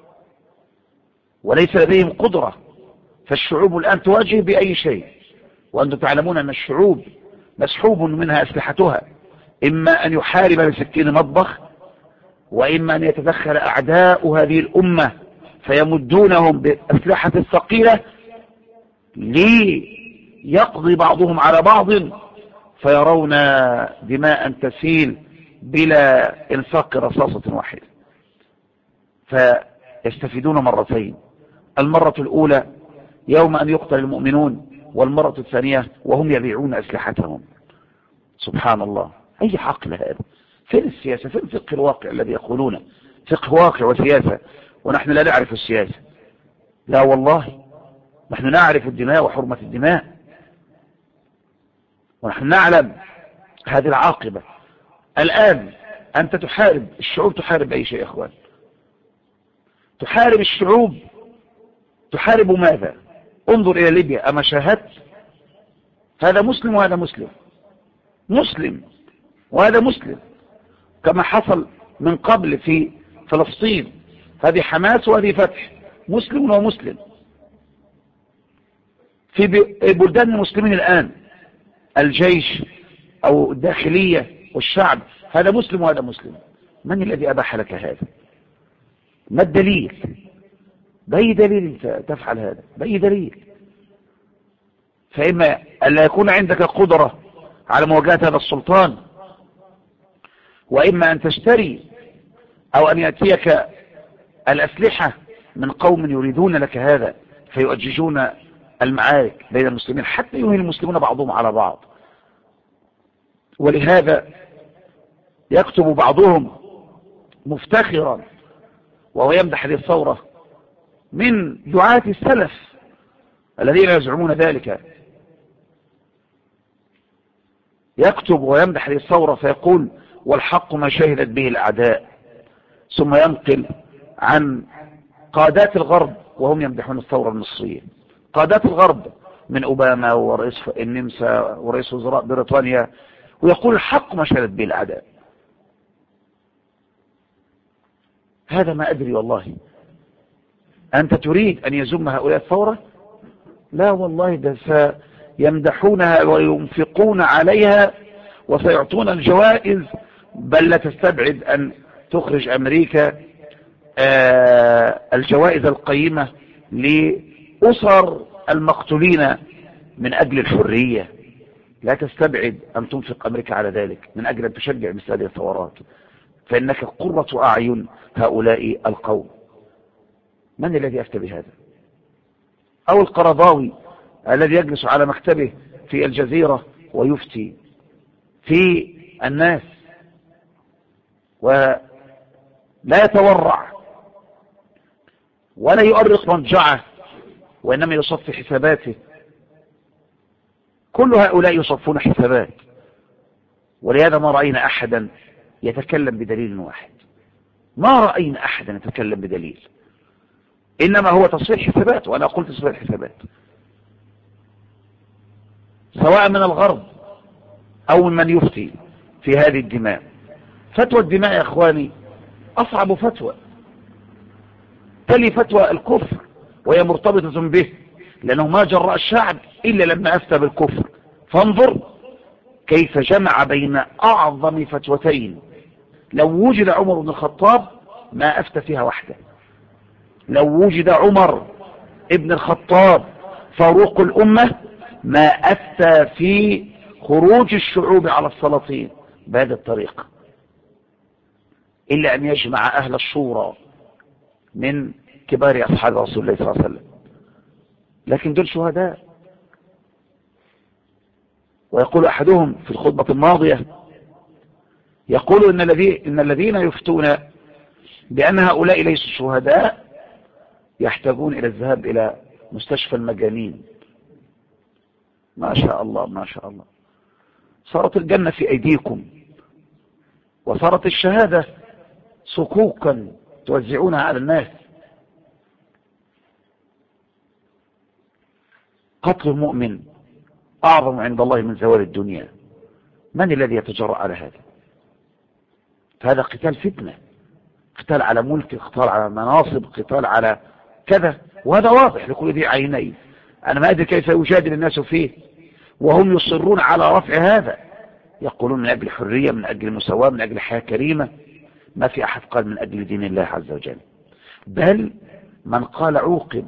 وليس لديهم قدرة؟ فالشعوب الآن تواجه بأي شيء، وأنتم تعلمون أن الشعوب مسحوب منها أسلحتها، إما أن يحارب بسكين مطبخ، وإما أن يتدخل أعداء هذه الأمة فيمدونهم بأسلحة ثقيلة ليقضي بعضهم على بعض، فيرون دماء تسيل بلا إنفاق رصاصة واحدة. فيستفيدون مرتين: المرة الأولى يوم أن يقتل المؤمنون، والمرة الثانية وهم يبيعون أسلحتهم. سبحان الله، أي عقل هذا؟ فين السياسة؟ فين فقه الواقع الذي يقولونه فقه واقع وسياسة ونحن لا نعرف السياسة؟ لا والله، نحن نعرف الدماء وحرمة الدماء، ونحن نعلم هذه العاقبة. الآن أنت تحارب الشعوب، تحارب أي شيء يا أخوان؟ تحارب الشعوب، تحارب ماذا؟ انظر إلى ليبيا، أما شاهدت؟ هذا مسلم وهذا مسلم، مسلم وهذا مسلم، كما حصل من قبل في فلسطين، هذه حماس وهذه فتح، مسلم ومسلم. في بلدان المسلمين الآن الجيش أو الداخلية والشعب، هذا مسلم وهذا مسلم. من الذي أباح لك هذا؟ ما الدليل؟ بأي دليل تفعل هذا؟ بأي دليل؟ فإما أن لا يكون عندك قدرة على مواجهة هذا السلطان، وإما أن تشتري أو أن يأتيك الأسلحة من قوم يريدون لك هذا، فيؤججون المعارك بين المسلمين حتى ينهي المسلمون بعضهم على بعض. ولهذا يكتب بعضهم مفتخرا وهو يمدح هذه الثورة من دعاة السلف الذين يزعمون ذلك، يكتب ويمدح هذه الثورة فيقول: والحق ما شهدت به الأعداء. ثم ينقل عن قادات الغرب وهم يمدحون الثورة المصرية، قادات الغرب من أوباما ورئيس النمسا ورئيس وزراء بريطانيا، ويقول: الحق ما شهدت به الأعداء. هذا ما أدري والله. أنت تريد أن يزم هؤلاء الثورة؟ لا والله، ده سيمدحونها وينفقون عليها وسيعطون الجوائز، بل لا تستبعد أن تخرج أمريكا الجوائز القيمة لأسر المقتولين من أجل الحرية. لا تستبعد أن تنفق أمريكا على ذلك من أجل أن تشجع مثل هذه الثورات، فإنك قرة أعين هؤلاء القوم. من الذي أفتى بهذا؟ أو القرضاوي الذي يجلس على مكتبه في الجزيرة ويفتي في الناس ولا يتورع ولا يؤرق مرجعه، وإنما يصفي حساباته. كل هؤلاء يصفون حسابات، ولهذا ما رأينا أحدا يتكلم بدليل واحد، ما رأينا أحدا يتكلم بدليل، إنما هو تصفيح حسابات. وأنا أقول تصفيح الحسابات سواء من الغرب أو من يفتي في هذه الدماء. فتوى الدماء يا أخواني أصعب فتوى، تلي فتوى الكفر وهي مرتبطة به، لأنه ما جرأ الشعب إلا لما أفتى بالكفر. فانظر كيف جمع بين أعظم فتوتين. لو وجد عمر بن الخطاب ما أفتى فيها واحدة، لو وجد عمر ابن الخطاب فاروق الأمة ما أفتى في خروج الشعوب على السلاطين بهذه الطريقة، إلا أن يجمع أهل الشورى من كبار أصحاب رسول الله صلى الله عليه وسلم، لكن دول شهداء. ويقول أحدهم في الخطبة الماضية، يقول إن الذين يفتون بأن هؤلاء ليسوا شهداء يحتاجون إلى الذهاب إلى مستشفى المجانين. ما شاء الله ما شاء الله، صارت الجنة في أيديكم، وصارت الشهادة صكوكا توزعونها على الناس. قتل المؤمن أعظم عند الله من زوال الدنيا. من الذي يتجرأ على هذا؟ فهذا قتال فتنة، قتال على ملك، قتال على مناصب، قتال على كذا، وهذا واضح لكل ذي عينين. أنا ما أدري كيف يجادل الناس فيه وهم يصرون على رفع هذا، يقولون من أجل الحرية، من أجل المساواة، من أجل حياة كريمة. ما في أحد قال من أجل دين الله عز وجل، بل من قال عوقب.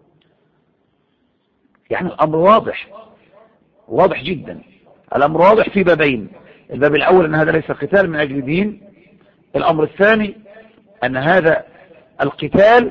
يعني الأمر واضح، واضح جدا. الأمر واضح في بابين: الباب الأول أن هذا ليس قتال من أجل دين، الأمر الثاني أن هذا القتال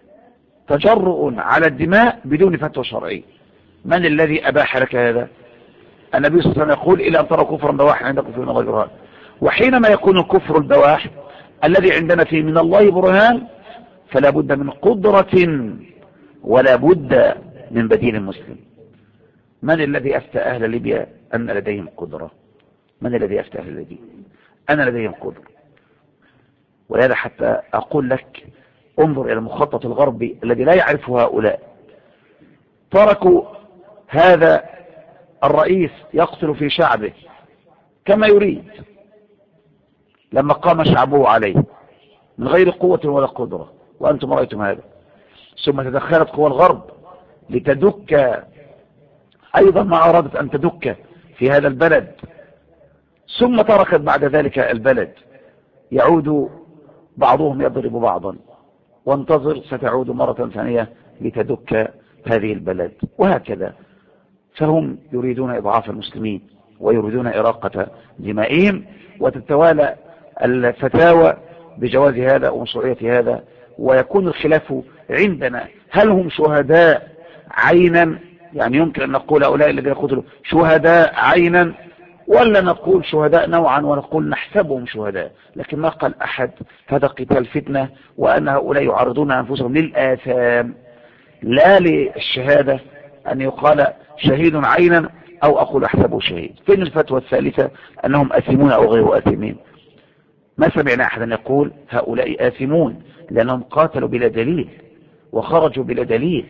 تجرؤ على الدماء بدون فتوى شرعي. من الذي أباح لك هذا؟ النبي صلى الله عليه وسلم يقول: إلا أن ترى كفرا بواحا عندكم فيه من الله برهان. وحينما يكون الكفر البواح الذي عندنا فيه من الله برهان فلا بد من قدرة ولا بد من بديل مسلم. من الذي أفتى أهل ليبيا أن لديهم قدرة؟ من الذي أفتى أهل ليبيا أن لديهم قدرة؟ ولهذا حتى أقول لك انظر إلى المخطط الغربي الذي لا يعرفه هؤلاء. تركوا هذا الرئيس يقتل في شعبه كما يريد لما قام شعبه عليه من غير قوة ولا قدرة، وأنتم رأيتم هذا. ثم تدخلت قوى الغرب لتدك أيضا ما أرادت أن تدك في هذا البلد، ثم تركت بعد ذلك البلد. يعود بعضهم يضرب بعضا، وانتظر ستعود مرة ثانية لتدك هذه البلد، وهكذا. فهم يريدون إضعاف المسلمين ويريدون إراقة دمائهم، وتتوالى الفتاوى بجواز هذا ومشروعية هذا، ويكون الخلاف عندنا: هل هم شهداء عينا؟ يعني يمكن أن نقول هؤلاء الذين قتلوا شهداء عينا، ولا نقول شهداء نوعا ونقول نحسبهم شهداء. لكن ما قال أحد هذا قتال فتنة، وأن هؤلاء يعرضون أنفسهم للآثام لا للشهادة، أن يقال شهيد عينا أو أقول أحسبه شهيد. فين الفتوى الثالثة أنهم آثمون أو غير آثمين؟ ما سمعنا أحدا يقول هؤلاء آثمون لأنهم قاتلوا بلا دليل وخرجوا بلا دليل.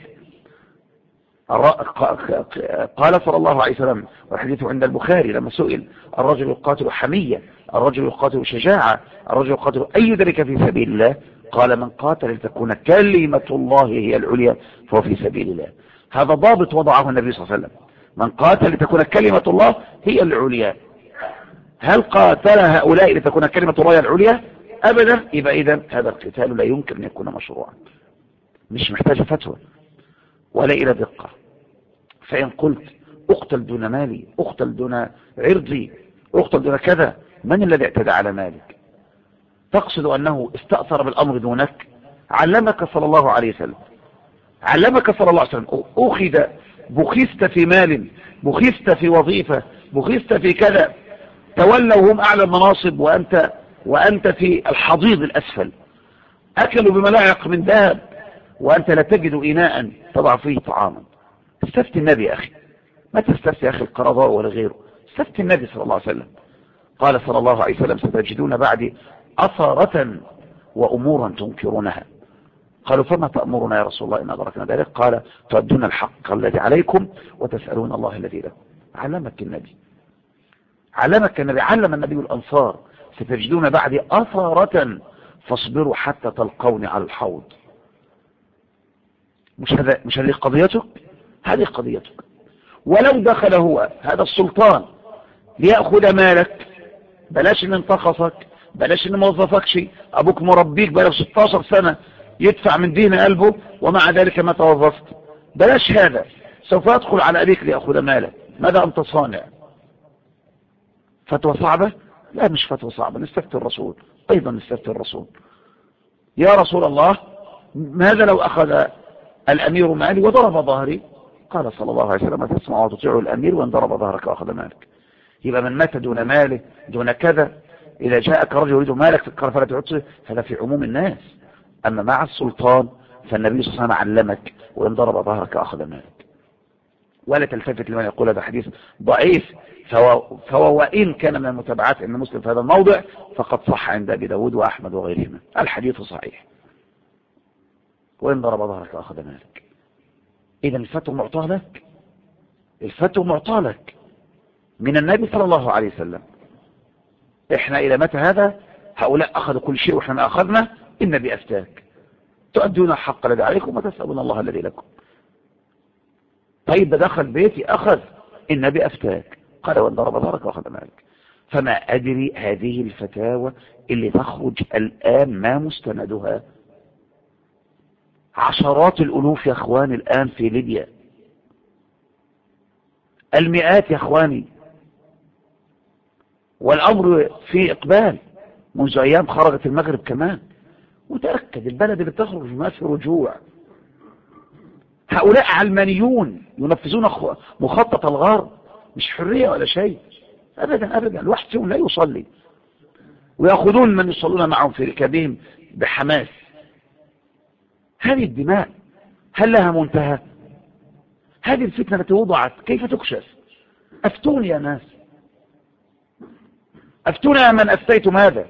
قال صلى الله عليه وسلم والحديث عند البخاري لما سئل: الرجل يقاتل حمية، الرجل يقاتل شجاعة، الرجل يقاتل أي ذلك في سبيل الله؟ قال: من قاتل لتكون كلمة الله هي العليا فهو في سبيل الله. هذا ضابط وضعه النبي صلى الله عليه وسلم: من قاتل لتكون كلمة الله هي العليا. هل قاتل هؤلاء لتكون كلمة الله هي العليا؟ أبدا. يبقى إذن هذا القتال لا يمكن أن يكون مشروعا، مش محتاج فتوى ولا إلى دقة. فإن قلت اقتل دون مالي، اقتل دون عرضي، اقتل دون كذا، من الذي اعتدى على مالك؟ تقصد أنه استأثر بالأمر دونك؟ علمك صلى الله عليه وسلم، علمك صلى الله عليه وسلم، أخذ بخست في مال، بخست في وظيفة، بخست في كذا، تولوا هم أعلى المناصب وأنت في الحضيض الأسفل، أكلوا بملاعق من ذهب وأنت لا تجد إناء تضع فيه طعاما. استفتي النبي يا أخي، ما تستفتي يا أخي القرضاء ولا غيره، استفتي النبي صلى الله عليه وسلم. قال صلى الله عليه وسلم: ستجدون بعدي أثرة وأمورا تنكرونها. قالوا: فما تأمرنا يا رسول الله إن أدركنا ذلك؟ قال: تؤدون الحق الذي عليكم وتسألون الله الذي لكم. علمك النبي، علمك النبي، علم النبي الأنصار: ستجدون بعدي أثرة فاصبروا حتى تلقوني على الحوض. مش هذه قضيتك؟ هذه قضيتك. ولو دخل هو هذا السلطان ليأخذ مالك، بلاش ان انتخصك، بلاش ان موظفكش، ابوك مربيك بقى 16 سنة يدفع من دين قلبه ومع ذلك ما توظفت، بلاش هذا، سوف يدخل على ابيك ليأخذ مالك، ماذا انت صانع؟ فتوى صعبة؟ لا مش فتوى صعبة، نستفتي الرسول، ايضا نستفتي الرسول: يا رسول الله ماذا لو أخذ الأمير مالي وضرب ظهري؟ قال صلى الله عليه وسلم تسمع وتطيع الأمير وإن ضرب ظهرك وأخذ مالك. يبقى من مات دون ماله دون كذا، إذا جاءك رجل يريد مالك قال فلا تعطيه، هذا في عموم الناس. أما مع السلطان فالنبي صلى الله عليه وسلم علمك وإن ضرب ظهرك أخذ مالك. ولا تلتفت لمن يقول هذا حديث ضعيف، فهو وإن كان من المتابعات عند مسلم في هذا الموضع فقد صح عند أبي داود وأحمد وغيرهما، الحديث صحيح. وإن ضرب ظهرك أخذ مالك. إذا الفتوى معطاه لك، الفتوى معطاه لك من النبي صلى الله عليه وسلم. إحنا إلى متى هذا؟ هؤلاء أخذوا كل شيء وإحنا ما أخذنا. النبي أفتاك تؤدون الحق الذي عليكم وتسألون الله الذي لكم. طيب دخل بيتي أخذ، النبي أفتاك قال وإن ضرب ظهرك وأخذ مالك. فما أدري هذه الفتاوى اللي تخرج الآن ما مستندها. عشرات الألوف يا أخواني الآن في ليبيا، المئات يا أخواني، والأمر في إقبال. منذ أيام خرجت المغرب كمان، وتأكد البلد اللي بتخرج ما في رجوع. هؤلاء علمانيون ينفذون مخطط الغرب، مش حرية ولا شيء أبدا أبدا. الواحد فيهم لا يصلي ويأخذون من يصلون معهم في ركابهم بحماس. هذه الدماء هل لها منتهى؟ هذه الفتنة التي وضعت كيف تكشف؟ أفتوني يا ناس، أفتوني يا من أفتيتم هذا.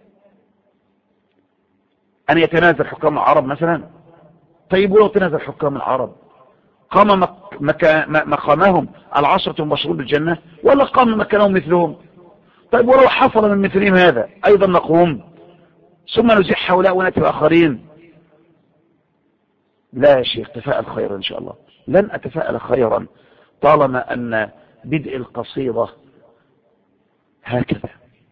أن يتنازل حكام العرب مثلا؟ طيب ولو تنازل حكام العرب قام مقامهم العشرة المبشرون بالجنة ولا قام مكانهم مثلهم؟ طيب ولو حصل من مثلهم هذا أيضا نقوم ثم نزيح هؤلاء ونأتي بآخرين؟ لا يا شيخ، تفاءل خيرا إن شاء الله. لن أتفاءل خيرا طالما أن بدء القصيدة هكذا.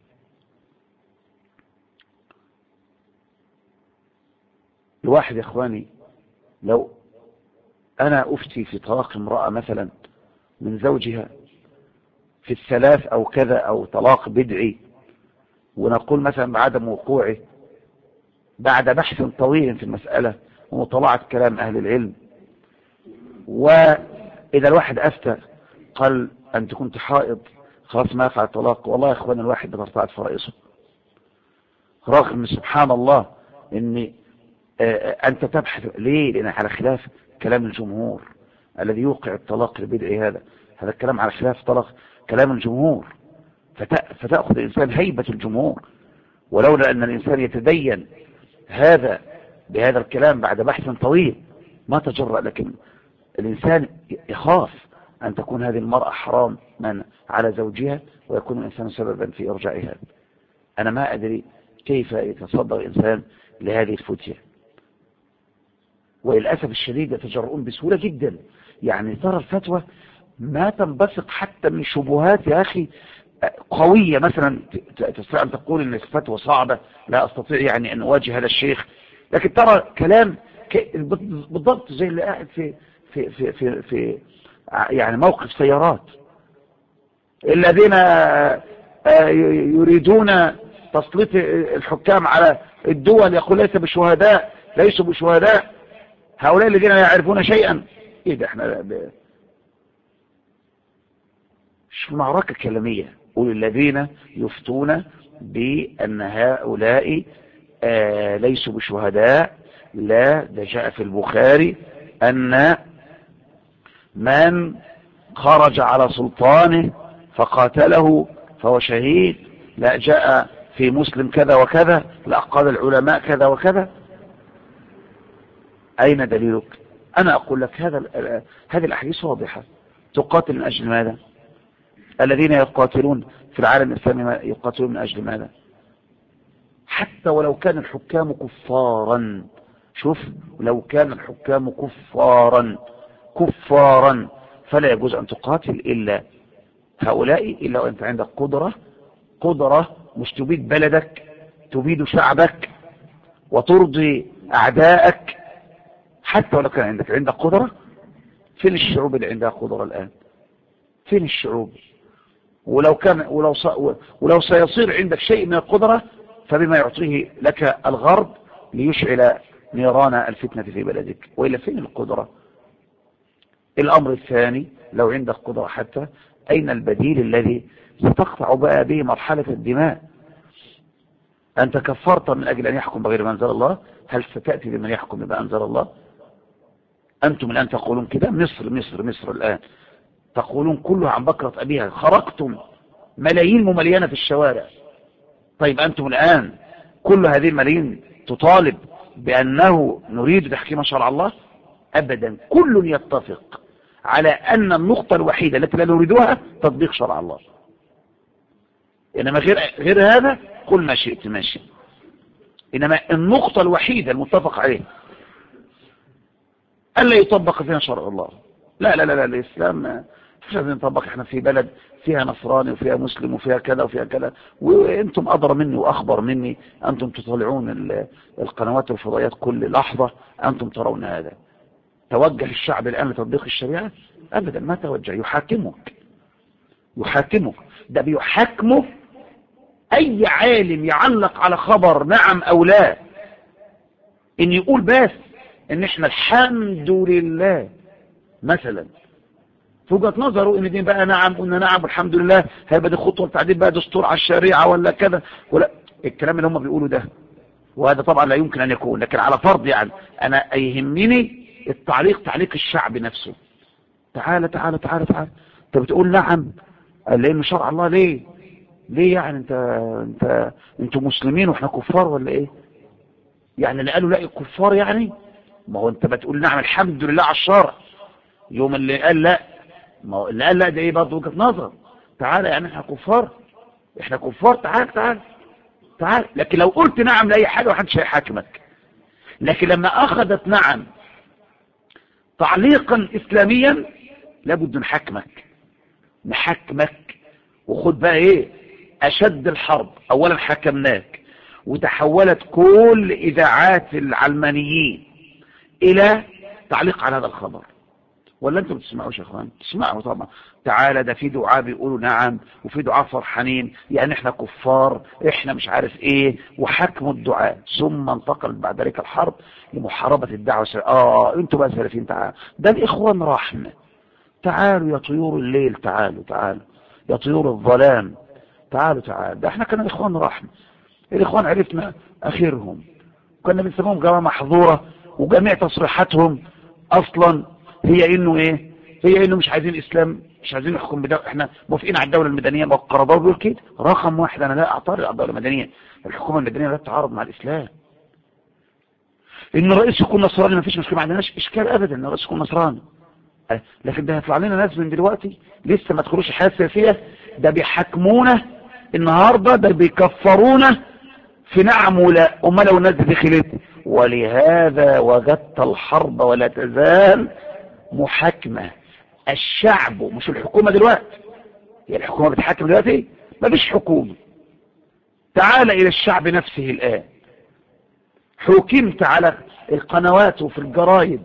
الواحد يا إخواني لو أنا أفتي في طلاق امرأة مثلا من زوجها في الثلاث أو كذا أو طلاق بدعي، ونقول مثلا بعدم وقوعه بعد بحث طويل في المسألة ومطالعة كلام أهل العلم، وإذا الواحد أفتى قال أنت كنت حائض خلاص ما يقع الطلاق، والله يا إخوان الواحد بترتعد فرائصه، رغم سبحان الله أن أنت تبحث ليه؟ لأن على خلاف كلام الجمهور الذي يوقع الطلاق البدعي، هذا الكلام على خلاف طلاق كلام الجمهور، فتأخذ الإنسان هيبة الجمهور. ولولا أن الإنسان يتدين بهذا الكلام بعد بحث طويل ما تجرأ، لكن الإنسان يخاف أن تكون هذه المرأة حرام على زوجها ويكون الإنسان سببا في إرجاعها. أنا ما أدري كيف يتصدر الإنسان لهذه الفتية، وللأسف الشديد يتجرؤون بسهولة جدا. يعني ترى الفتوى ما تنبثق حتى من شبهات يا أخي قوية، مثلا تستطيع أن تقول أن الفتوى صعبة لا أستطيع يعني أن أواجه هذا الشيخ، لكن ترى كلام بالضبط زي اللي قاعد في يعني موقف سيارات، الذين يريدون تسليط الحكام على الدول يقول ليس بشهداء، ليسوا بشهداء، هؤلاء الذين لا يعرفون شيئا. ايه ده؟ احنا مش معركة كلامية. قول الذين يفتون بأن هؤلاء ليسوا بشهداء، لا، ده جاء في البخاري أن من خرج على سلطانه فقاتله فهو شهيد، لا جاء في مسلم كذا وكذا، لا قال العلماء كذا وكذا. أين دليلك؟ أنا أقول لك هذه الأحاديث واضحة. تقاتل من أجل ماذا؟ الذين يقاتلون في العالم الإسلامي يقاتلون من أجل ماذا؟ حتى ولو كان الحكام كفارا، شوف، لو كان الحكام كفارا فلا يجوز أن تقاتل إلا هؤلاء، إلا وأنت عندك قدرة مش تبيد بلدك، تبيد شعبك وترضي أعدائك. حتى ولو كان عندك قدرة. فين الشعوب اللي عندها قدرة الآن؟ فين الشعوب؟ ولو سيصير عندك شيء من القدرة فبما يعطيه لك الغرب ليشعل نيران الفتنة في بلدك، وإلا فين القدرة؟ الأمر الثاني، لو عندك قدرة حتى، أين البديل الذي ستقطع بقى به مرحلة الدماء؟ أنت كفرت من أجل أن يحكم بغير ما أنزل الله، هل ستأتي بمن يحكم بما أنزل الله؟ أنتم الآن تقولون كده، مصر الآن تقولون كلها عن بكرة أبيها، خرجتم ملايين ممليانة في الشوارع. طيب أنتم الآن كل هذه الملايين تطالب بأنه نريد تحكيم شرع الله؟ أبدا، كل يتفق على أن النقطة الوحيدة التي لا نريدها تطبيق شرع الله. إنما غير هذا قل ما شئت ماشي. إنما النقطة الوحيدة المتفق عليها ألا يطبق فيها شرع الله. لا لا لا, لا الإسلام مش لازم نطبق. احنا في بلد فيها نصراني وفيها مسلم وفيها كذا وفيها كذا، وانتم أدرى مني وأخبر مني، أنتم تطالعون القنوات والفضائيات كل لحظة، أنتم ترون هذا. توجه الشعب الآن لتطبيق الشريعة؟ أبدا ما توجه، يحاكمك. ده بيحاكمه أي عالم يعلق على خبر نعم أو لا، إن يقول بس إن إحنا الحمد لله مثلا، في وجهة نظره إن دي بقى نعم، قلنا نعم والحمد لله، هيبقى دي خطوة لتعديل بقى دستور على الشريعة ولا كذا ولا الكلام اللي هم بيقولوا ده. وهذا طبعا لا يمكن أن يكون، لكن على فرض يعني أنا يهمني تعليق الشعب نفسه. تعالى انت بتقول نعم لأن شرع الله، ليه يعني انتوا مسلمين واحنا كفار ولا ايه؟ يعني اللي قالوا لا الكفار يعني، ما هو انت بتقول نعم الحمد لله على الشرع، يوم اللي قال لا، ما هو اللي قال لا ده ايه برضه وجهة نظر. تعالى يعني احنا كفار، تعال. لكن لو قلت نعم لاي حاجه محدش هيحاكمك. لكن لما اخذت نعم تعليقا اسلاميا لابد نحكمك. وخد بقى ايه اشد الحرب، اولا حكمناك وتحولت كل اذاعات العلمانيين الى تعليق على هذا الخبر. ولا انتم بتسمعوش يا اخوان؟ تسمعوا طبعا. تعالى ده في دعاء بيقولوا نعم، وفي دعاء فرحانين يعني احنا كفار، احنا مش عارف ايه، وحكموا الدعاء. ثم انتقلت بعد ذلك الحرب لمحاربة الدعوة. انتوا بقى سلفين، تعالوا ده الاخوان رحمة، تعالوا يا طيور الليل، تعالوا يا طيور الظلام، تعالوا ده احنا كنا اخوان رحمة. الاخوان عرفنا اخرهم، كنا بنسموهم جماعة محظورة، وجميع تصريحاتهم اصلا هي انه مش عايزين اسلام، مش عايزين نحكم بدولة، احنا موافقين على الدولة المدنية. والقرضاوي بيقول كده رقم واحد، انا لا اعترض على الدولة المدنية، الحكومة المدنية لا تتعارض مع الاسلام. ان الرئيس يكون نصراني ما فيش مشكلة، ما عندناش اشكال ابدا ان الرئيس يكون نصراني. لكن ده هيطلع لنا ناس من دلوقتي لسه ما تدخلوش الحياة السياسية، ده بيحكمونا النهاردة، ده بيكفرونا في نعم ولا. امال لو الناس دي دخلت؟ ولهذا وجدت الحرب ولا تزال محاكمة. الشعب مش الحكومة دلوقتي، هي الحكومة بتحاكم دلوقتي؟ ما فيش حكومة. تعال الى الشعب نفسه الان، حكمت على القنوات وفي الجرايد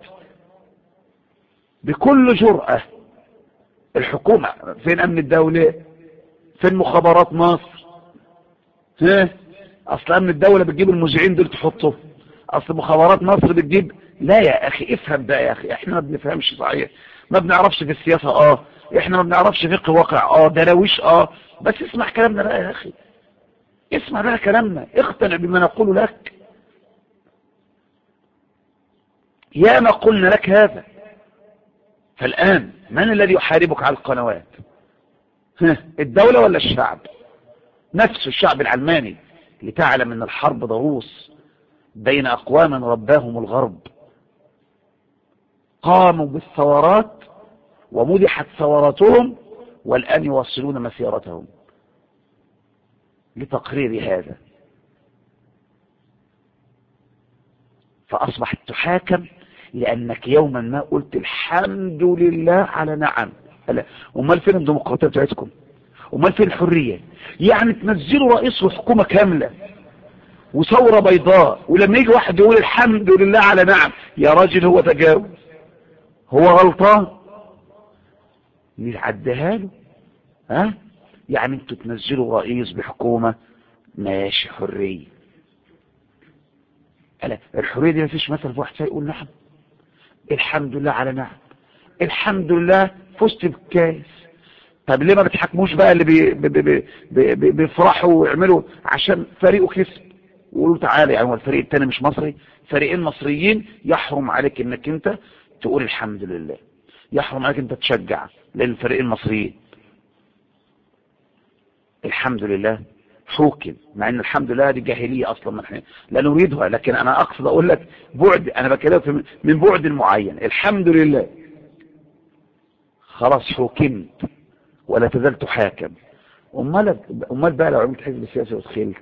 بكل جرأة. الحكومة فين؟ امن الدولة؟ فين مخابرات مصر؟ اصل امن الدولة بتجيب المذيعين دول تحطه، اصل مخابرات مصر بتجيب. لا يا اخي افهم بقى يا اخي، احنا ما بنفهمش صحيح، ما بنعرفش في السياسة، احنا ما بنعرفش فقه واقع، دراويش، بس اسمع كلامنا بقى يا اخي، اسمع بقى كلامنا، اقتنع بما نقول لك. يا ما قلنا لك هذا. فالآن من الذي يحاربك على القنوات؟ الدولة ولا الشعب نفسه؟ الشعب العلماني، لتعلم ان الحرب ضروس بين اقوام رباهم الغرب، قاموا بالثورات ومدحت ثوراتهم، والآن يواصلون مسيرتهم لتقرير هذا. فأصبحت تحاكم لأنك يوما ما قلت الحمد لله على نعم. امال فين الديمقراطية بتاعتكم؟ امال فين الحرية؟ يعني تنزلوا رئيس وحكومة كاملة وثورة بيضاء، ولما يجي واحد يقول الحمد لله على نعم، يا راجل هو تجاوز، هو غلطان، نعديها له. يعني انتوا تنزلوا رئيس بحكومة، ماشي حرية. الحرية دي مفيش مثل في واحد يقول نعم الحمد لله على نعم، الحمد لله فزت بكاس. طب ليه ما بتحكموش بقى اللي بيفرحوا ويعملوا عشان فريقه كسب، ويقولوا تعالى يعني هو الفريق التاني مش مصري، فريقين مصريين، يحرم عليك انك انت تقول الحمد لله، يحرم عليك انت تشجع للفريقين المصريين. الحمد لله حوكم، مع ان الحمد لله دي جاهلية اصلا ما احنا لا نريدها، لكن انا اقصد اقول لك بعد، انا بكلمك من بعد معين. الحمد لله خلاص حوكمت ولا تزال تحاكم. امال بقى لو عملت حزب سياسي ودخلت،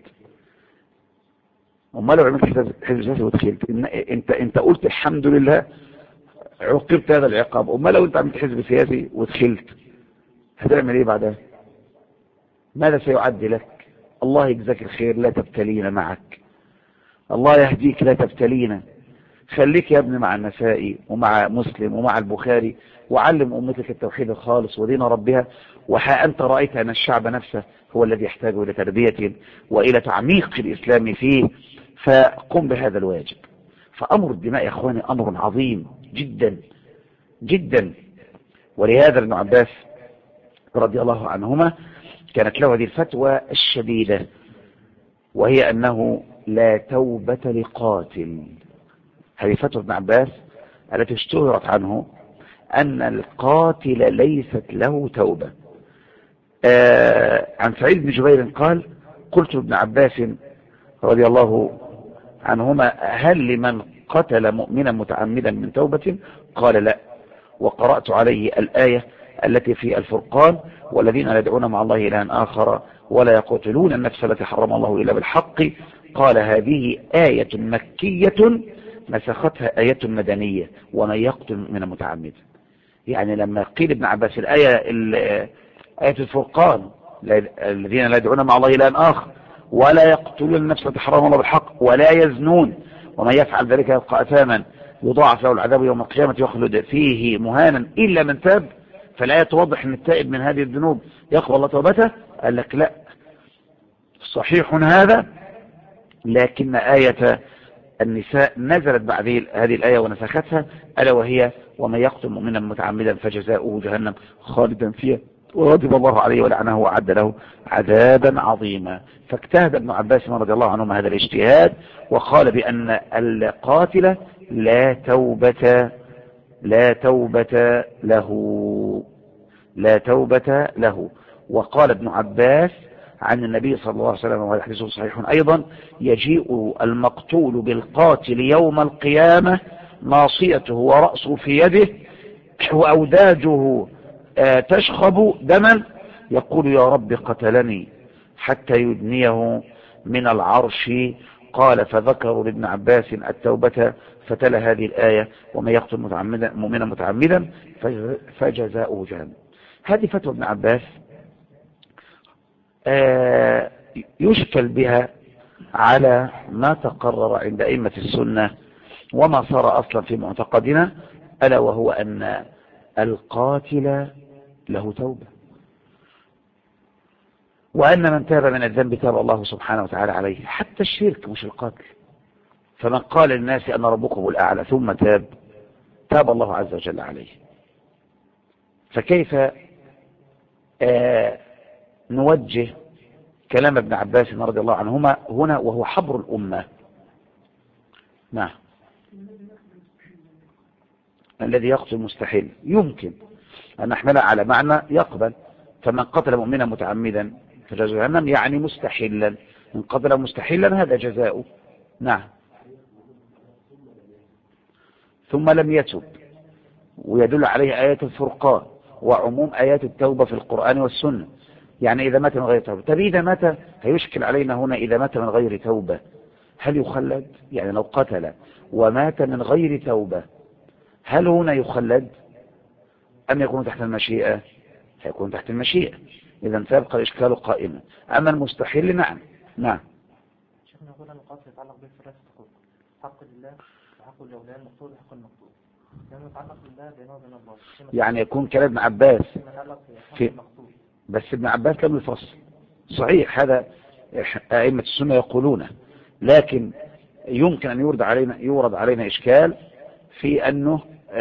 امال لو عملت حزب سياسي ودخلت انت قلت الحمد لله عوقبت هذا العقاب. امال لو انت عملت حزب سياسي ودخلت هتعمل ايه بعدها؟ ماذا سيعد لك؟ الله يجزاك الخير، لا تبتلينا معك، الله يهديك لا تبتلينا. خليك يا ابني مع النسائي ومع مسلم ومع البخاري، وعلم أمتك التوحيد الخالص ودين ربها. وها أنت رأيت أن الشعب نفسه هو الذي يحتاج إلى تربية وإلى تعميق الإسلام فيه، فقم بهذا الواجب. فأمر الدماء يا أخواني أمر عظيم جدا جدا. ولهذا ابن عباس رضي الله عنهما كانت له هذه الفتوى الشديدة، وهي أنه لا توبة لقاتل. هذه فتوى ابن عباس التي اشتهرت عنه أن القاتل ليست له توبة. عن سعيد بن جبير قال: قلت لابن عباس رضي الله عنهما: هل لمن قتل مؤمنا متعمدا من توبة؟ قال: لا. وقرأت عليه الآية التي في الفرقان: والذين لا يدعون مع الله إلها آخر ولا يقتلون النفس التي حرم الله إلا بالحق. قال: هذه آية مكية نسختها آية مدنية: ومن يقتل مؤمنا متعمدا. يعني لما قيل ابن عباس آية الفرقان: الذين لا يدعون مع الله إلها آخر ولا يقتلون النفس التي حرم الله بالحق ولا يزنون ومن يفعل ذلك يلقى أثاما يضاعف له العذاب يوم القيامة يخلد فيه مهانا إلا من تاب. فالآية توضح أن التائب من هذه الذنوب يقبل الله توبته. قال لك لا، صحيح هذا، لكن آية النساء نزلت بعد هذه الآية ونسختها، ألا وهي: ومن يقتل مؤمنا متعمدا فجزاؤه جهنم خالدا فيها وغضب الله عليه ولعنه وأعد له عذابا عظيما. فاجتهد ابن عباس رضي الله عنهما هذا الاجتهاد، وقال بأن القاتل لا توبة له. وقال ابن عباس عن النبي صلى الله عليه وسلم، وهذا حديث صحيح أيضا: يجيء المقتول بالقاتل يوم القيامة ناصيته ورأسه في يده وأوداجه تشخب دما، يقول: يا رب قتلني، حتى يدنيه من العرش. قال: فذكروا لابن عباس التوبة فتلا هذه الآية: ومن يقتل مؤمنا متعمدا فجزاؤه جهنم. هذه فتوى ابن عباس يشكل بها على ما تقرر عند أئمة السنة وما صار أصلا في معتقدنا، ألا وهو أن القاتل له توبة، وأن من تاب من الذنب تاب الله سبحانه وتعالى عليه، حتى الشرك مش القتل. فمن قال للناس أن ربكم الأعلى ثم تاب الله عز وجل عليه. فكيف نوجه كلام ابن عباس رضي الله عنهما هنا وهو حبر الأمة؟ نعم. الذي يقتل مستحيل يمكن أن نحملها على معنى يقبل. فمن قتل مؤمنا متعمدا فجزاؤه جهنم، يعني مستحيلا. من قتل مستحيلا هذا جزاؤه. نعم. ثم لم يتب، ويدل عليه آيات الفرقان وعموم آيات التوبة في القرآن والسنة. يعني إذا مات من غير توبة. طب إذا مات، هيشكل علينا هنا إذا مات من غير توبة هل يخلد؟ يعني لو قتل ومات من غير توبة هل هنا يخلد أم يكون تحت المشيئة؟ هيكون تحت المشيئة. إذا سيبقى الإشكال قائما. أما المستحيل نعم. شيخنا يقول أن القتل يتعلق به ثلاثة حقوق: حق لله وحق الأولياء المقتول وحق المقتول. لأنه يتعلق بالله بينه وبين الله. يعني يكون كلام ابن عباس في بس ابن عباس لم يفصل. صحيح هذا أئمة السنة يقولونه، لكن يمكن أن يورد علينا إشكال في أنه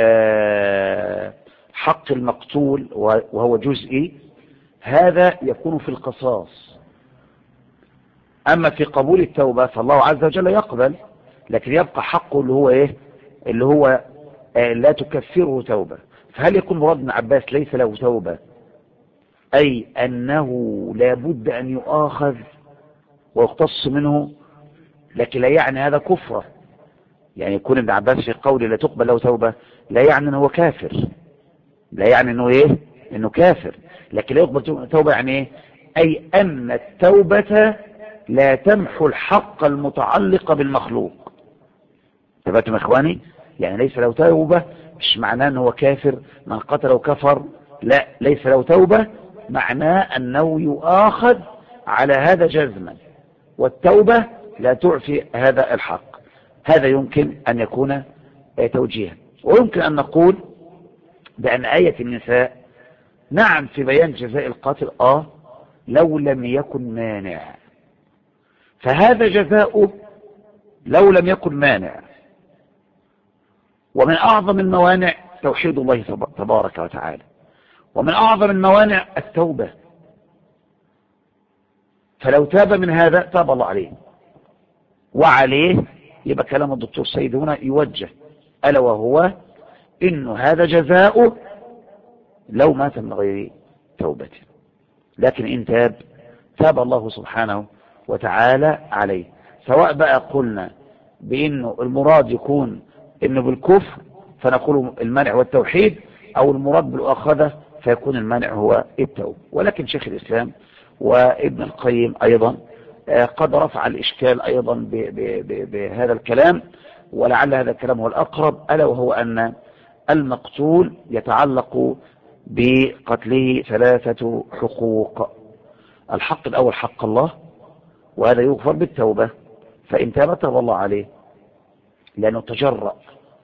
حق المقتول وهو جزئي هذا يكون في القصاص. أما في قبول التوبة فالله عز وجل يقبل، لكن يبقى حقه اللي هو لا تكفره توبة. فهل يكون مراد ابن عباس ليس له توبة أي أنه لا بد أن يؤاخذ ويقتص منه، لكن لا يعني هذا كفره؟ يعني يكون ابن عباس في قوله لا تقبل له توبة لا يعني أنه كافر، لا يعني أنه كافر، لكن لا يقبل توبة يعني أي أن التوبة لا تمحو الحق المتعلق بالمخلوق. تبعتم إخواني؟ يعني ليس له توبة مش معناه أنه كافر، من قتله كفر، لا، ليس له توبة معناه أنه يؤاخذ على هذا جزما، والتوبة لا تعفي هذا الحق. هذا يمكن أن يكون توجيها. ويمكن أن نقول بأن آية النساء نعم في بيان جزاء القاتل لو لم يكن مانع، فهذا جزاؤه لو لم يكن مانع. ومن أعظم الموانع توحيد الله تبارك وتعالى، ومن أعظم الموانع التوبة، فلو تاب من هذا تاب الله عليه. وعليه يبقى كلام الدكتور سيد هنا يوجه، ألا وهو إنه هذا جزاؤه لو مات من غير توبة، لكن إن تاب الله سبحانه وتعالى عليه. سواء بقى قلنا بإنه المراد يكون إنه بالكفر فنقول المانع والتوحيد، أو المراد بالمؤاخذة فيكون المانع هو التوبة. ولكن شيخ الإسلام وابن القيم أيضا قد رفع الإشكال أيضا بهذا الكلام، ولعل هذا الكلام هو الأقرب، ألا وهو أن المقتول يتعلق بقتله 3 حقوق. الحق الأول حق الله، وهذا يغفر بالتوبة، فإن تاب الله عليه لأنه تجرأ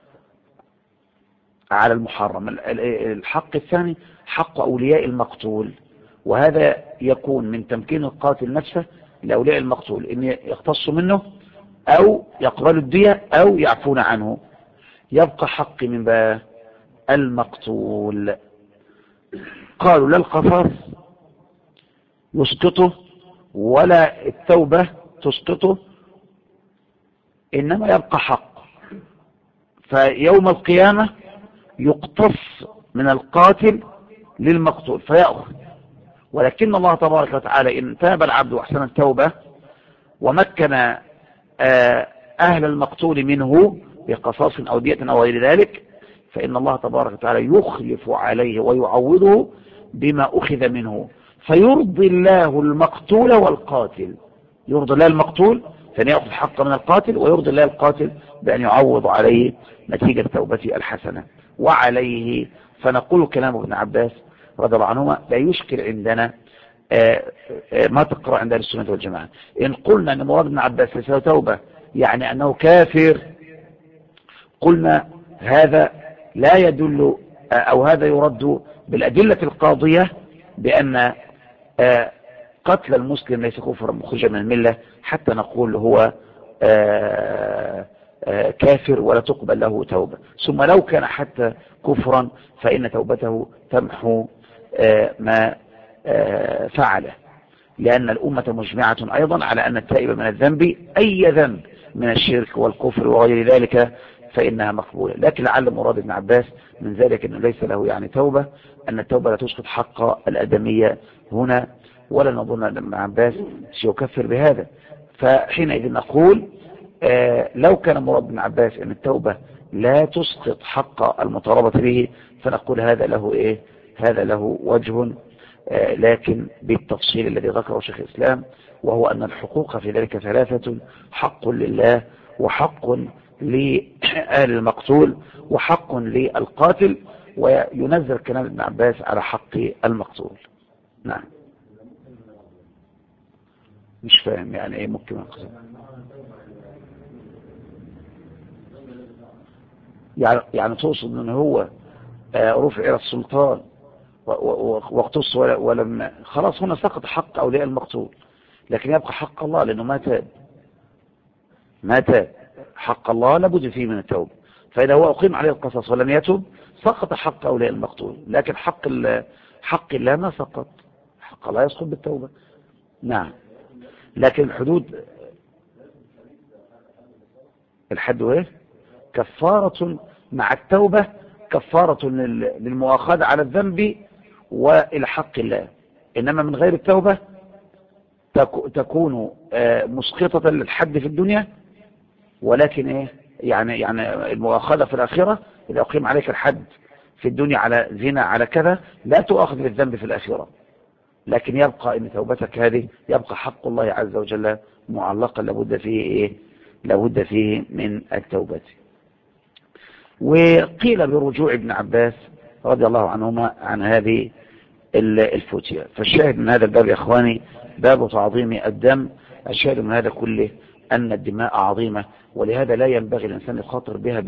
على المحرم. الحق الثاني حق أولياء المقتول، وهذا يكون من تمكين القاتل نفسه لأولياء المقتول إن يختصوا منه أو يقبلوا الدية أو يعفون عنه. يبقى حق من بقى المقتول. قالوا لا القصاص يسقطه ولا التوبة تسقطه، إنما يبقى حق. فيوم القيامة يقتص من القاتل للمقتول فيأخذ، ولكن الله تبارك وتعالى إن تاب العبد وأحسن التوبة ومكن أهل المقتول منه بقصاص أو دية أو غير ذلك، فإن الله تبارك وتعالى يخلف عليه ويعوضه بما أخذ منه، فيرضي الله المقتول والقاتل. يرضي الله المقتول فأن يأخذ حقه من القاتل، ويرضي الله القاتل بأن يعوض عليه نتيجة توبته الحسنة. وعليه فنقول كلام ابن عباس رضي الله عنهما لا يشكل عندنا ما تقرأ عند أهل السنة والجماعة. إن قلنا أن مراد ابن عباس ليس له توبة يعني أنه كافر، قلنا هذا لا يدل أو هذا يرد بالأدلة القاضية بأن قتل المسلم ليس كفرا مخرجا من الملة حتى نقول هو كافر ولا تقبل له توبة. ثم لو كان حتى كفرا فإن توبته تمحو ما فعله، لأن الأمة مجمعة أيضا على أن التائب من الذنب أي ذنب من الشرك والكفر وغير ذلك فإنها مقبولة. لكن لعل مراد ابن عباس من ذلك أنه ليس له يعني توبة، أن التوبة لا تسقط حق الأدمية هنا، ولا نظن أن ابن عباس سيكفر بهذا. فحينئذ نقول لو كان مراد ابن عباس أن التوبة لا تسقط حق المطالبة به فنقول هذا له هذا له وجه، لكن بالتفصيل الذي ذكره شيخ الإسلام، وهو أن الحقوق في ذلك 3: حق لله، وحق لآل المقتول، وحق للقاتل. وينزل كلام ابن عباس على حق المقتول. نعم. مش فاهم يعني ايه ممكن انقسم؟ يعني تقصد ان هو رفع الى السلطان واقتص ولم خلاص هنا سقط حق اولياء المقتول، لكن يبقى حق الله لانه ما تاب حق الله لابد فيه من التوبة. فإذا هو أقيم عليه القصص ولم يتب سقط حق أولياء المقتول، لكن حق الله ما سقط، حق الله يسقط بالتوبة. نعم، لكن الحدود الحد ايه؟ كفارة مع التوبة، كفارة للمؤاخذة على الذنب وإلى حق الله. إنما من غير التوبة تكون مسقطة للحد في الدنيا، ولكن ايه يعني المؤاخذة في الآخرة. إذا أقيم عليك الحد في الدنيا على زنا على كذا لا تؤاخذ بالذنب في الآخرة، لكن يبقى إن توبتك هذه يبقى حق الله عز وجل معلقا لابد فيه ايه؟ لابد فيه من التوبة. وقيل برجوع ابن عباس رضي الله عنهما عن هذه الفتية. فالشاهد من هذا الباب يا إخواني باب تعظيم الدم. الشاهد من هذا كله أن الدماء عظيمة، ولهذا لا ينبغي الإنسان يخاطر بها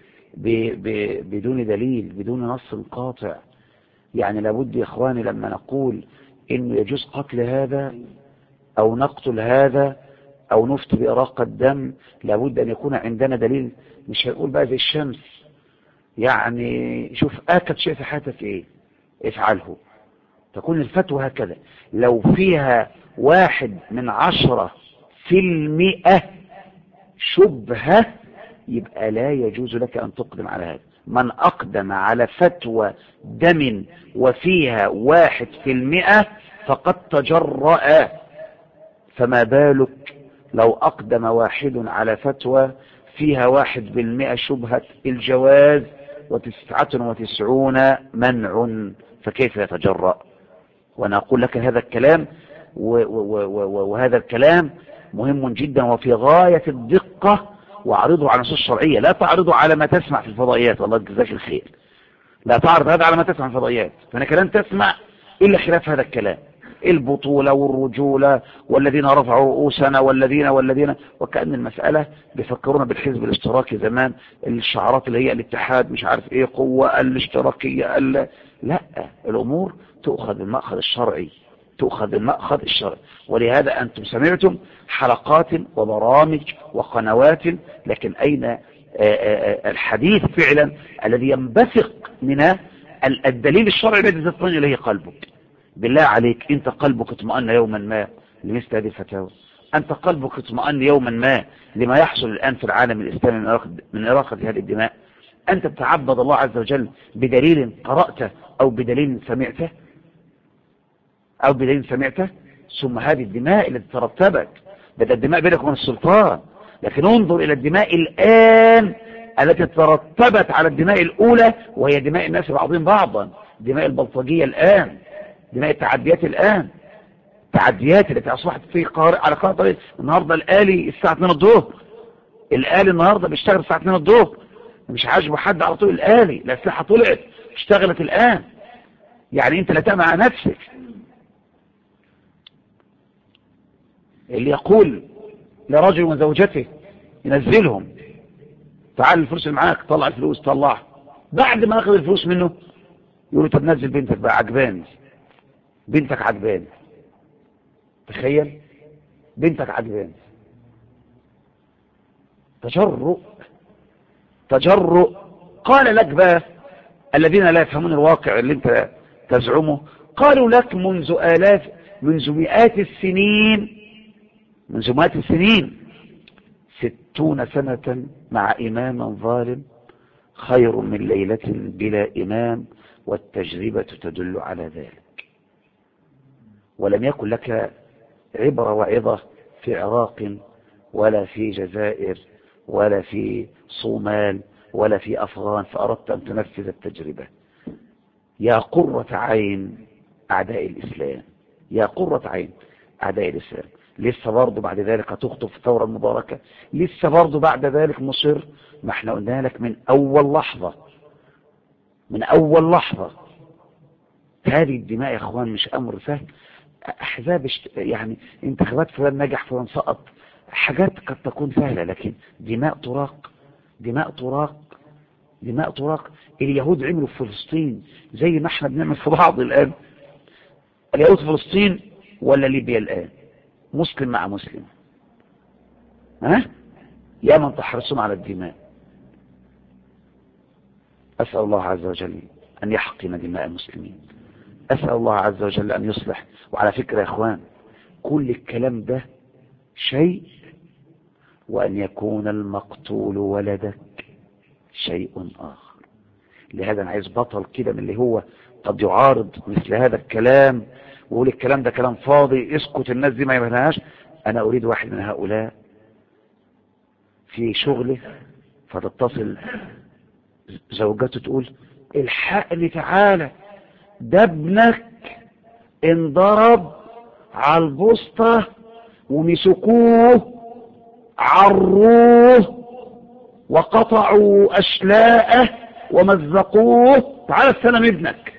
بدون دليل، بدون نص قاطع. يعني لابد يا إخواني لما نقول إنه يجوز قتل هذا أو نقتل هذا أو نفتي بإراقة الدم، لابد أن يكون عندنا دليل. مش هنقول بقى زي الشمس يعني شوف آكد شيء في حياتك إيه افعله. تكون الفتوى هكذا. لو فيها 1% شبهة يبقى لا يجوز لك أن تقدم على هذا. من أقدم على فتوى دم وفيها 1% فقد تجرأ، فما بالك لو أقدم واحد على فتوى فيها 1% شبهة الجواز و99 منع، فكيف يتجرأ؟ وأنا أقول لك هذا الكلام وهذا الكلام مهم جدا وفي غاية الدقة، واعرضه على نصوص شرعية، لا تعرضه على ما تسمع في الفضائيات. والله جزاك الخير، لا تعرض هذا على ما تسمع في الفضائيات، فانك لن تسمع إلا خلاف هذا الكلام، البطولة والرجولة والذين رفعوا رؤوسنا والذين وكأن المسألة بيفكرونا بالحزب الاشتراكي زمان، الشعارات اللي هي الاتحاد مش عارف ايه قوة الاشتراكية لا، الأمور تؤخذ بالمأخذ الشرعي، تؤخذ بالمأخذ الشرعي. ولهذا أنتم سمعتم حلقات وبرامج وقنوات، لكن أين الحديث فعلا الذي ينبثق من الدليل الشرعي الذي تطمئن إليه قلبك؟ بالله عليك، أنت قلبك اطمئن يوما ما لمثل هذه الفتاوى؟ أنت قلبك اطمئن يوما ما لما يحصل الآن في العالم الإسلامي من إراقة هذه الدماء؟ أنت تتعبد الله عز وجل بدليل قرأته أو بدليل سمعته ثم هذه الدماء التي ترتبت بدأ الدماء بينك وبين السلطان، لكن انظر إلى الدماء الآن التي ترتبت على الدماء الأولى، وهي دماء الناس بعضهم بعضا، دماء البلطجية الآن، دماء التعديات الآن، التعديات التي أصبحت في على قناة النهاردة الآلي الساعة 2 الظهر، الآلي النهاردة بيشتغل الساعة 2 الظهر، مش عاجبه حد على طول الآلي، الأسلحة طلعت اشتغلت الآن. يعني أنت لا تأمع نفسك. اللي يقول لرجل وزوجته ينزلهم، تعال الفلوس اللي معاك، طلع الفلوس، طلعها، بعد ما اخذ الفلوس منه يقول طب نزل بنتك بقى، عجباني بنتك، عجباني. تخيل، بنتك عجباني. تجرؤ. قال لك بقى الذين لا يفهمون الواقع اللي انت تزعمه، قالوا لك منذ مئات السنين 60 سنة مع إمام ظالم خير من ليلة بلا إمام، والتجربة تدل على ذلك. ولم يكن لك عبرة وعظة في عراق ولا في جزائر ولا في صومال ولا في أفغان، فأردت أن تنفذ التجربة. يا قرة عين أعداء الإسلام، يا قرة عين أعداء الإسلام. لسه برضه بعد ذلك هتخطف الثورة المباركة، لسه برضه بعد ذلك مصر. ما احنا قلنا لك من أول لحظة هذه الدماء يا اخوان مش أمر سهل. أحزاب يعني انتخابات فلان نجح فلان سقط، حاجات قد تكون سهلة، لكن دماء طراق. اليهود عملوا في فلسطين زي ما احنا بنعمل في بعض الآن. اليهود في فلسطين ولا ليبيا الآن، مسلم مع مسلم، يا من تحرصون على الدماء، أسأل الله عز وجل أن يحقن دماء المسلمين، أسأل الله عز وجل أن يصلح. وعلى فكرة يا إخوان، كل الكلام ده شيء، وأن يكون المقتول ولدك شيء آخر. لهذا أنا عايز بطل كده من اللي هو قد يعارض مثل هذا الكلام ويقول الكلام ده كلام فاضي، اسكت الناس دي ما يبهناش. أنا أريد واحد من هؤلاء في شغله فتتصل زوجته تقول الحقني تعالى، ده ابنك انضرب على البسطة ومسكوه عروه وقطعوا أشلاءه ومزقوه، تعالى استلم ابنك.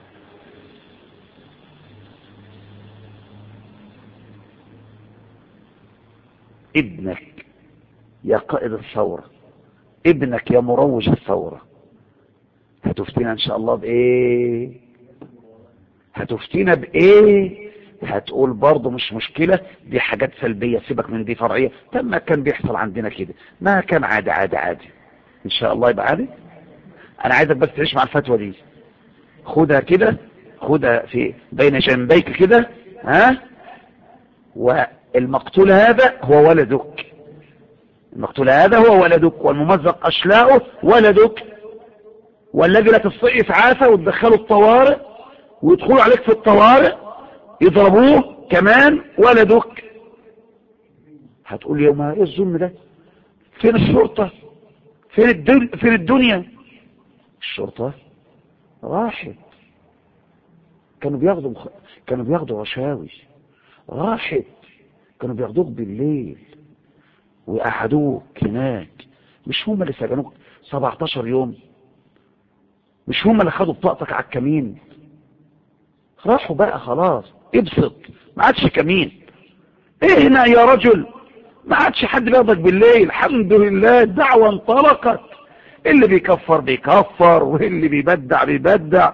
ابنك يا قائد الثورة، ابنك يا مروج الثورة، هتفتينا ان شاء الله بايه؟ هتفتينا بايه؟ هتقول برضه مش مشكلة، دي حاجات سلبية، سيبك من دي فرعية. طب ما كان بيحصل عندنا كده، ما كان عادي عادي عادي، ان شاء الله يبقى عادي. انا عايزك بس تعيش مع الفتوى دي، خدها كده، خدها في بين جنبيك كده، ها. والمقتول هذا هو ولدك، المقتول هذا هو ولدك، والممزق أشلاؤه ولدك، والذي لا تستطيع إسعافه وتدخله الطوارئ ويدخلوا عليك في الطوارئ يضربوه كمان ولدك. هتقول لي ما ايه الظلم ده؟ فين الشرطة؟ فين الدنيا؟ الشرطة راحت، كانوا بياخدوا رشاوي، راحت، كانوا بياخدوك بالليل ويقعدوك هناك. مش هم اللي سجنوك 17 يوم؟ مش هم اللي خدوا بطاقتك على الكمين؟ راحوا بقى خلاص، ابسط، ما عادش كمين. ايه هنا يا رجل؟ ما عادش حد بياخدك بالليل، الحمد لله الدعوة انطلقت، اللي بيكفر بيكفر واللي بيبدع بيبدع.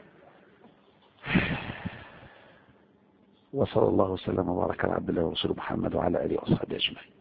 وصلى الله وسلم وبارك على عبد الله ورسوله محمد وعلى اله واصحابه اجمعين.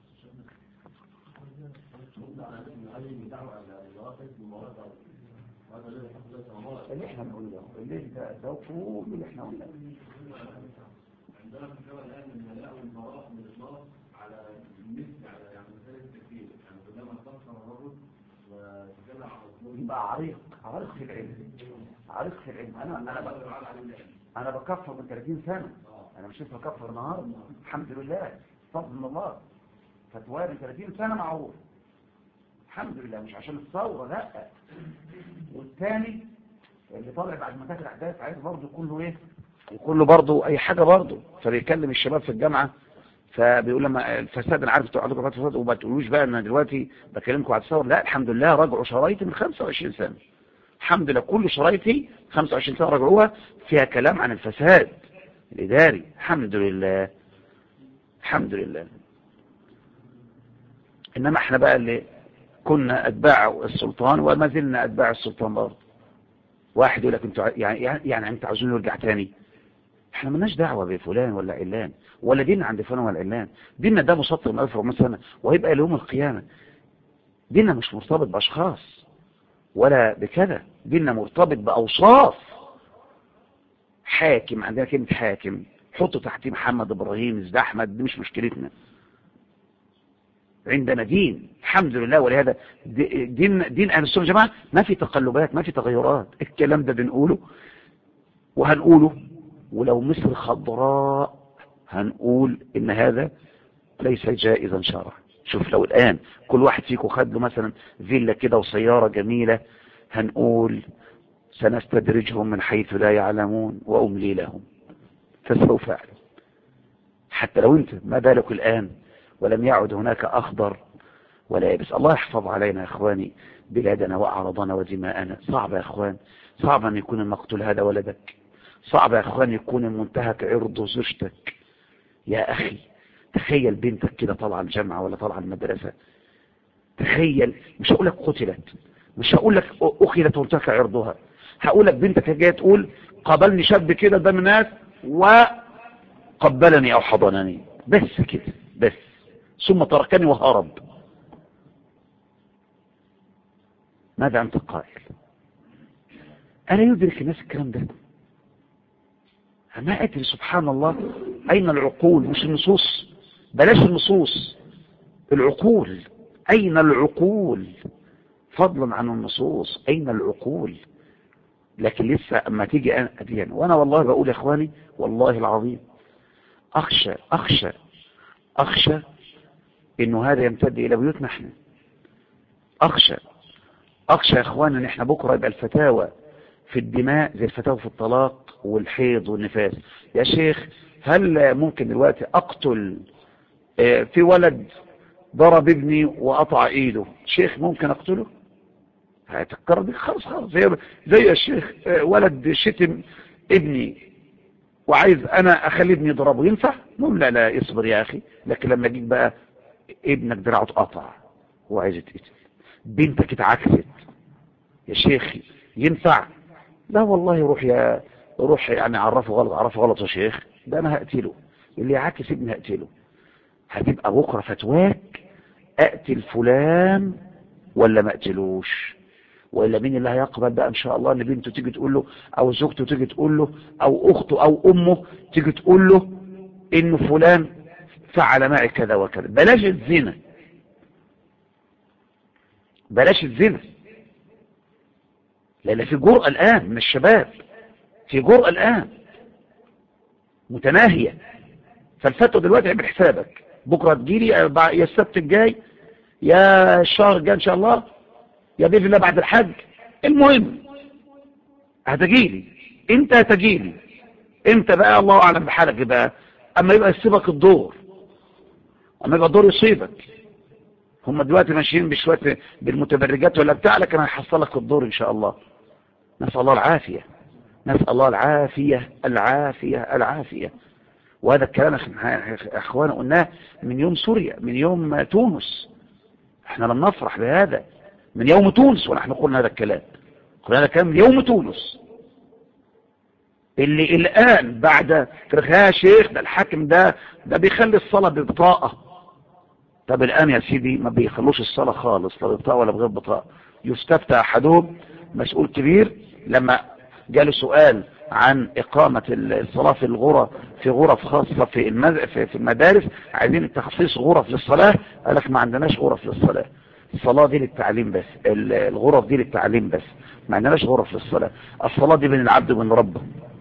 اللي احنا بنقوله اللي ده كل اللي احنا قلناه. عندنا مشكله الان ان نلاقوا المراحل من الاطلاق على النسبه، على يعني مسائل التكفير، يعني لما تفكر الرجل وتتكلم عن الرجل يبقى عريق في العلم، عريق في العلم. انا بكفر من 30 سنه، انا مش لسه بكفر النهارده، الحمد لله فضل من الله. فتوى من 30 سنه معروف الحمد لله، مش عشان الثوره لا. والثاني اللي طالع بعد ما تاخد الاحداث عايز برضه كله ايه، يقول له برضه اي حاجه برضه. فبيكلم الشباب في الجامعه فبيقول لما الفساد، انا عارف انتوا عندكم فساد وما تقولوش بقى ان دلوقتي بكلمكم على الثوره، لا الحمد لله راجعوا شرايطي من 25 سنه، الحمد لله كل شرايطي 25 سنه راجعوها فيها كلام عن الفساد الاداري، الحمد لله الحمد لله. انما احنا بقى اللي كنا اتباع السلطان وما زلنا اتباع السلطان برضه. واحد يقول لك انتوا يعني انتوا عاوزين نرجع تاني؟ احنا مالناش دعوه بفلان ولا علان، ولا دين عند فلان ولا علان. ديننا ده مسطر من 1400 سنه وهيبقى ليوم القيامه. ديننا مش مرتبط باشخاص ولا بكذا، ديننا مرتبط باوصاف. حاكم، عندنا كلمه حاكم، حطوا تحتيه محمد ابراهيم زد احمد، دي مش مشكلتنا. عندنا دين الحمد لله. ولهذا دين اهل السنه والجماعه ما في تقلبات، ما في تغيرات. الكلام ده بنقوله وهنقوله، ولو مصر خضراء هنقول ان هذا ليس جائزا شرعا. شوف لو الان كل واحد فيكم خد له مثلا فيلا كده وسياره جميله، هنقول سنستدرجهم من حيث لا يعلمون واملي لهم فسوف يعلم. حتى لو انت ما بالك الان ولم يعد هناك أخضر ولا يبس. الله يحفظ علينا يا إخواني بلادنا وأعراضنا ودماءنا. صعب يا إخوان، صعب أن يكون المقتول هذا ولدك، صعب يا إخوان يكون المنتهك عرض زوجتك. يا أخي تخيل بنتك كده طالعة الجامعة ولا طالعة المدرسة، تخيل، مش هقول لك قتلت، مش هقول لك أخذت وانتهك عرضها، هقول لك بنتك جايه تقول قابلني شاب كده ده من ناس وقبلني أو حضنني بس كده بس، ثم تركني وهرب. ماذا أنت قائل؟ ألا يدرك الناس الكلام ده؟ ما أدري سبحان الله. أين العقول؟ مش النصوص، بلاش النصوص، العقول. أين العقول؟ فضلا عن النصوص، أين العقول؟ لكن لسه أما تيجي أدين. وأنا والله بقول يا إخواني والله العظيم أخشى إنه هذا يمتد إلى بيوتنا إحنا. أخشى يا إخواني إن إحنا بكرة يبقى الفتاوى في الدماء زي الفتاوى في الطلاق والحيض والنفاس. يا شيخ هل ممكن دلوقتي أقتل في ولد ضرب ابني وقطع ايده، شيخ ممكن اقتله؟ هتتكرر دي خلاص زي الشيخ ولد شتم ابني وعايز انا اخلي ابني يضربه، ينفع؟ نقول لا اصبر يا اخي. لكن لما جيت بقى ابنك دراعه اتقطع وعايز يتقتل، بنتك اتعكست، يا شيخ ينفع؟ لا والله روح يعني عرفه غلط يا شيخ، ده انا هقتله، اللي يعكس ابني هقتله. هتبقى بكره فتواك اقتل فلان ولا ما اقتلوش؟ ولا مين اللي هيقبل بقى ان شاء الله ان بنته تيجي تقول له، او زوجته تيجي تقول له، او اخته او امه تيجي تقول له انه فلان فعل معي كذا وكذا؟ بلاش الزنا، لان في جرأة الان من الشباب، في جرأة الان متناهية. فالفتوى دلوقتي اعمل حسابك بكره تجيلي يا السبت الجاي يا الشهر الجاي ان شاء الله يا باذن الله بعد الحج، المهم هتجيلي امتى بقى الله اعلم بحالك بقى. اما يبقى يصيبك الدور، اما يبقى الدور يصيبك. هم دلوقتي ماشيين بشويه بالمتبرجات ولا بتاع، لكن هيحصلك الدور ان شاء الله. نسال الله العافيه، نسال الله العافيه. وهذا الكلام اخوانا قلناه من يوم سوريا، من يوم تونس. احنا لم نفرح بهذا من يوم تونس، ونحن قلنا هذا الكلام من يوم تونس. اللي الان بعد يا شيخ ده الحاكم ده بيخلي الصلاة ببطاقة. طب الان يا سيدي ما بيخلوش الصلاة خالص، لا ببطاقة ولا بغير بطاقة. يستفتى احدهم مسؤول كبير لما جاله سؤال عن اقامة الصلاة في غرف خاصة في المدارس، عايزين تخصيص غرف للصلاة. قال لك ما عندناش غرف للصلاة، الصلاة دي للتعليم بس، الغرف دي للتعليم بس، ما عندناش غرف للصلاة، الصلاة دي بين العبد وبين ربه.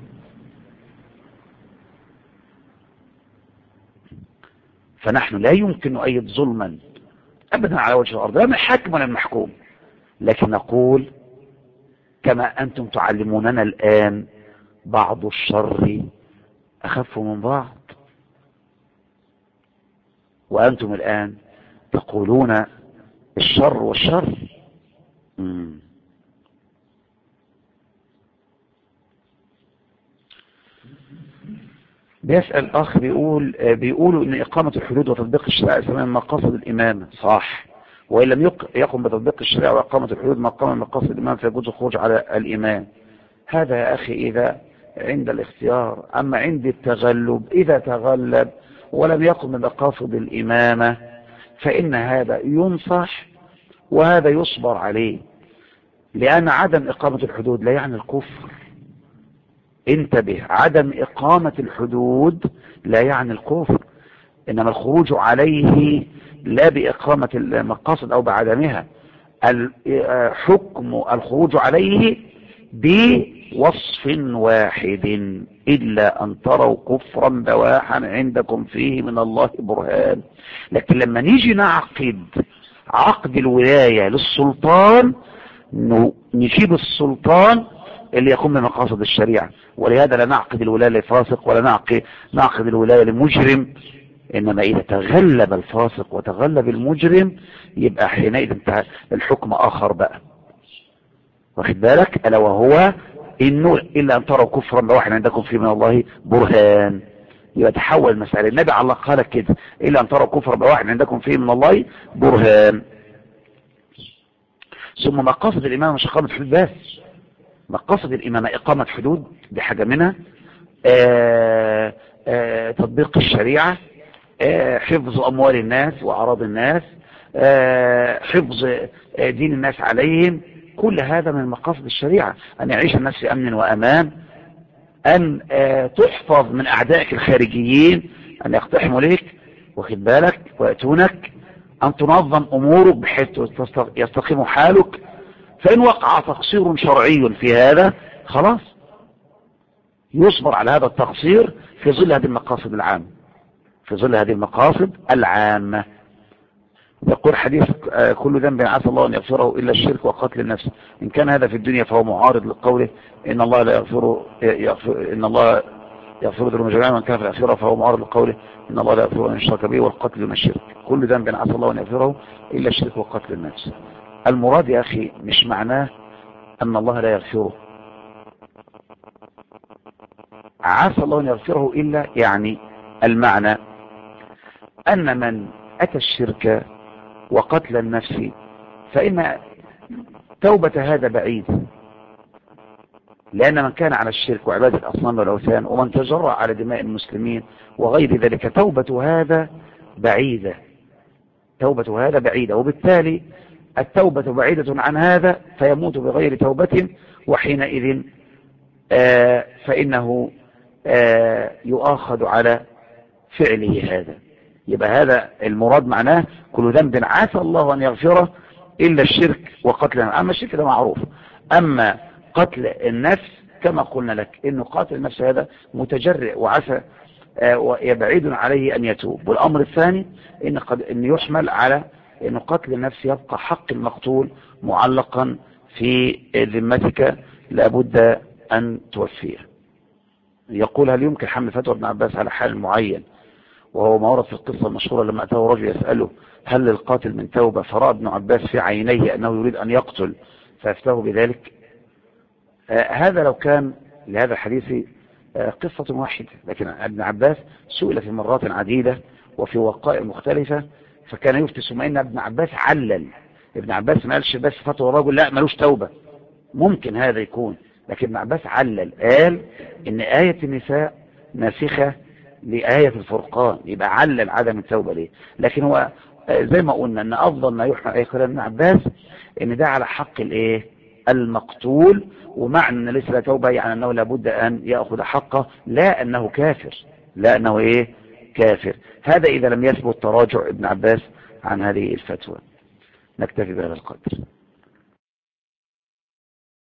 فنحن لا يمكن نؤيد ظلما ابدا على وجه الارض، لا من الحاكم ولا المحكوم، لكن نقول كما انتم تعلموننا الان بعض الشر اخف من بعض، وانتم الان تقولون الشر والشر. بيسأل اخ بيقولوا ان اقامة الحدود وتطبيق الشريعة اسمها مقاصد الامامة، صح؟ وان لم يقم بتطبيق الشريعة واقامة الحدود مقام مقاصد الامام فيجوز الخروج على الامام. هذا يا اخي اذا عند الاختيار، اما عند التغلب اذا تغلب ولم يقم بمقاصد الامامة فان هذا ينصح وهذا يصبر عليه، لان عدم اقامة الحدود لا يعني الكفر. انتبه، عدم اقامة الحدود لا يعني الكفر، انما الخروج عليه لا باقامة المقاصد او بعدمها. حكم الخروج عليه بوصف واحد، الا ان تروا كفرا بواحا عندكم فيه من الله برهان. لكن لما نيجي نعقد عقد الولاية للسلطان نجيب السلطان اللي يقوم بمقاصد الشريعة، ولهذا لا نعقد الولاية لفاسق ولا نعقد الولاية لمجرم. انما اذا تغلب الفاسق وتغلب المجرم يبقى حينئذ الحكم اخر بقى، واخد بالك؟ الا وهو انه الا ان تروا كفرا بواحد عندكم فيه من الله برهان. يبقى تحول المسألة، النبي علقها لك كده، الا ان تروا كفرا بواحد عندكم فيه من الله برهان. ثم مقاصد الامامة مش اقامة حدود بس، مقاصد الامامة اقامة حدود دي حاجة منها، تطبيق الشريعة، حفظ اموال الناس واعراض الناس، حفظ دين الناس عليهم، كل هذا من مقاصد الشريعة، أن يعيش الناس في أمن وأمان، أن تحفظ من أعدائك الخارجيين أن يقتحموا ليك واخد بالك ويأتونك، أن تنظم أمورك بحيث يستقيم حالك. فإن وقع تقصير شرعي في هذا خلاص يصبر على هذا التقصير في ظل هذه المقاصد العامة، في ظل هذه المقاصد العامة. يقول حديث كل ذنب عسى الله أن يغفره إلا الشرك وقتل النفس، إن كان هذا في الدنيا فهو معارض لقوله إن الله لا إن الله يغفر ذنوب جميعا، من كان في الآخرة فهو معارض لقوله إن الله لا يغفر أن يشرك به والقتل دون الشرك. كل ذنب عسى الله أن يغفره إلا الشرك وقتل النفس. المراد يا أخي مش معناه أن الله لا يغفره، عسى الله أن يغفره إلا يعني المعنى أن من أتى الشرك وقتل النفس فإن توبة هذا بعيد، لأن من كان على الشرك وعبادة الأصنام والأوثان ومن تجرأ على دماء المسلمين وغير ذلك توبة هذا بعيدة، توبة هذا بعيدة، وبالتالي التوبة بعيدة عن هذا فيموت بغير توبة، وحينئذ فإنه يؤاخذ على فعله هذا. يبقى هذا المراد معناه كل ذنب عسى الله أن يغفره إلا الشرك وقتل. أما الشرك ده معروف، أما قتل النفس كما قلنا لك إنه قاتل النفس هذا متجرئ وعسى ويبعيد عليه أن يتوب. والأمر الثاني إن يحمل على إن قتل النفس يبقى حق المقتول معلقا في ذمتك لابد أن توفيه. يقول هل يمكن حمل فتوى ابن عباس على حال معين، وهو ما ورد في القصة المشهورة لما أتاه رجل يسأله هل للقاتل من توبة، فرأى ابن عباس في عينيه أنه يريد أن يقتل فأفتاه بذلك. هذا لو كان لهذا الحديث قصة واحدة، لكن ابن عباس سئل في مرات عديدة وفي وقائع مختلفة فكان يفتي، ثم إن ابن عباس علل. ابن عباس ما قالش بس فتوى الرجل لا ملوش توبة، ممكن هذا يكون، لكن ابن عباس علل قال إن آية النساء ناسخة لآية الفرقان، يبقى علل عدم التوبة ليه. لكن هو زي ما قلنا ان افضل ما يحمل اي كلام ابن عباس ان ده على حق الايه المقتول، ومعنى ان ليس له توبة يعني انه لابد ان يأخذ حقه، لا انه كافر، لا انه ايه كافر. هذا اذا لم يثبت تراجع ابن عباس عن هذه الفتوى. نكتفي بهذا القدر.